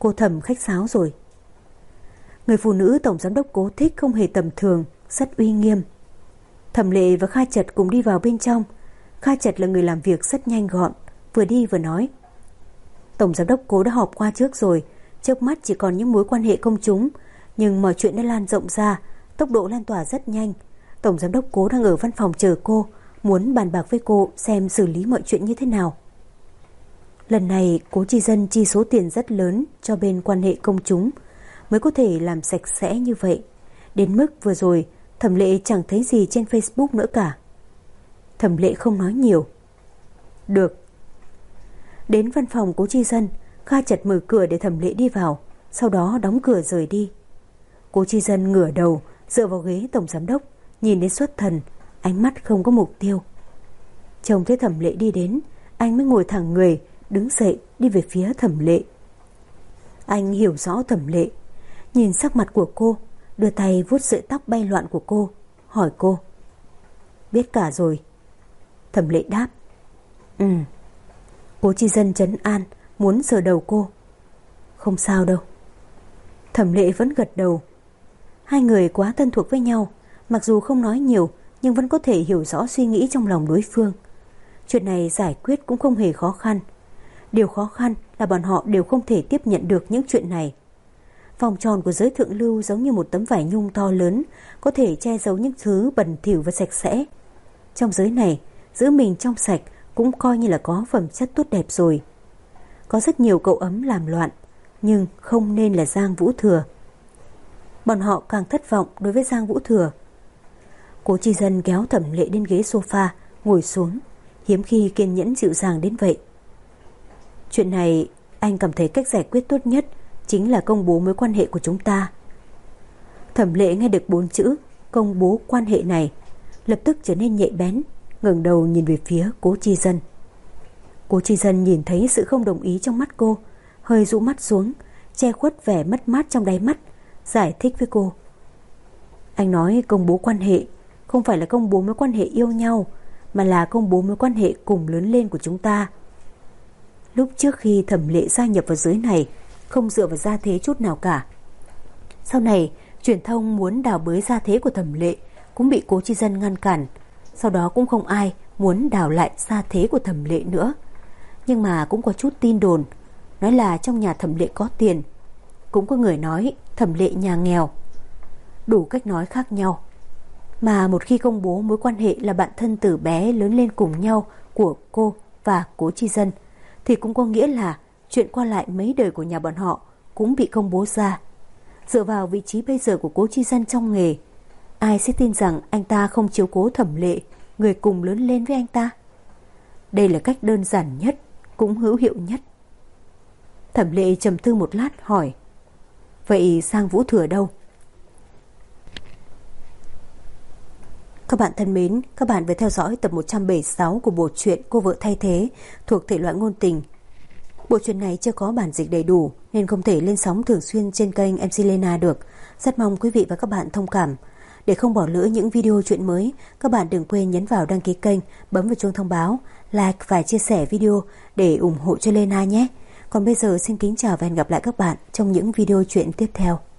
cô Thẩm khách sáo rồi. Người phụ nữ tổng giám đốc Cố thích không hề tầm thường, rất uy nghiêm. Thẩm Lệ và Kha Chật cùng đi vào bên trong. Kha Chật là người làm việc rất nhanh gọn, vừa đi vừa nói: Tổng giám đốc Cố đã họp qua trước rồi, trước mắt chỉ còn những mối quan hệ công chúng, nhưng mọi chuyện đã lan rộng ra, tốc độ lan tỏa rất nhanh. Tổng giám đốc Cố đang ở văn phòng chờ cô, muốn bàn bạc với cô xem xử lý mọi chuyện như thế nào. Lần này Cố Chi Dân chi số tiền rất lớn cho bên quan hệ công chúng mới có thể làm sạch sẽ như vậy. Đến mức vừa rồi Thẩm Lệ chẳng thấy gì trên Facebook nữa cả. Thẩm Lệ không nói nhiều. Được. Đến văn phòng Cố Chi Dân, Kha Chật mở cửa để Thẩm Lệ đi vào, sau đó đóng cửa rời đi. Cố Chi Dân ngửa đầu dựa vào ghế tổng giám đốc, nhìn đến xuất thần, ánh mắt không có mục tiêu. Trông thấy Thẩm Lệ đi đến, anh mới ngồi thẳng người, đứng dậy đi về phía Thẩm Lệ. Anh hiểu rõ Thẩm Lệ, nhìn sắc mặt của cô, đưa tay vuốt sợi tóc bay loạn của cô, hỏi cô: Biết cả rồi? Thẩm Lệ đáp: Cố Chi Dân trấn an, muốn sờ đầu cô: Không sao đâu. Thẩm Lệ vẫn gật đầu. Hai người quá thân thuộc với nhau, mặc dù không nói nhiều nhưng vẫn có thể hiểu rõ suy nghĩ trong lòng đối phương. Chuyện này giải quyết cũng không hề khó khăn. Điều khó khăn là bọn họ đều không thể tiếp nhận được những chuyện này. Vòng tròn của giới thượng lưu giống như một tấm vải nhung to lớn, có thể che giấu những thứ bẩn thỉu và sạch sẽ. Trong giới này, giữ mình trong sạch cũng coi như là có phẩm chất tốt đẹp rồi. Có rất nhiều cậu ấm làm loạn, nhưng không nên là Giang Vũ Thừa. Bọn họ càng thất vọng đối với Giang Vũ Thừa. Cố Chi Dân kéo Thẩm Lệ đến ghế sofa, ngồi xuống, hiếm khi kiên nhẫn dịu dàng đến vậy. Chuyện này anh cảm thấy cách giải quyết tốt nhất chính là công bố mối quan hệ của chúng ta. Thẩm Lệ nghe được 4 chữ công bố quan hệ này, lập tức trở nên nhạy bén, ngẩng đầu nhìn về phía Cố Chi Dân. Cố Chi Dân nhìn thấy sự không đồng ý trong mắt cô, hơi rũ mắt xuống, che khuất vẻ mất mát trong đáy mắt, giải thích với cô: Anh nói công bố quan hệ không phải là công bố mối quan hệ yêu nhau, mà là công bố mối quan hệ cùng lớn lên của chúng ta. Lúc trước khi Thẩm Lệ gia nhập vào giới này, không dựa vào gia thế chút nào cả. Sau này truyền thông muốn đào bới gia thế của Thẩm Lệ cũng bị Cố Chi Dân ngăn cản. Sau đó cũng không ai muốn đào lại gia thế của Thẩm Lệ nữa. Nhưng mà cũng có chút tin đồn nói là trong nhà Thẩm Lệ có tiền, cũng có người nói Thẩm Lệ nhà nghèo. Đủ cách nói khác nhau. Mà một khi công bố mối quan hệ là bạn thân từ bé lớn lên cùng nhau của cô và Cố Chi Dân, thì cũng có nghĩa là chuyện qua lại mấy đời của nhà bọn họ cũng bị công bố ra. Dựa vào vị trí bây giờ của Cố Chi Dân trong nghề, ai sẽ tin rằng anh ta không chiếu cố Thẩm Lệ, người cùng lớn lên với anh ta? Đây là cách đơn giản nhất, cũng hữu hiệu nhất. Thẩm Lệ trầm tư một lát hỏi: Vậy Giang Vũ Thừa đâu? Các bạn thân mến, các bạn vừa theo dõi tập 176 của bộ truyện Cô Vợ Thay Thế thuộc thể loại ngôn tình. Bộ truyện này chưa có bản dịch đầy đủ nên không thể lên sóng thường xuyên trên kênh MC Lena được. Rất mong quý vị và các bạn thông cảm. Để không bỏ lỡ những video truyện mới, các bạn đừng quên nhấn vào đăng ký kênh, bấm vào chuông thông báo, like và chia sẻ video để ủng hộ cho Lena nhé. Còn bây giờ xin kính chào và hẹn gặp lại các bạn trong những video truyện tiếp theo.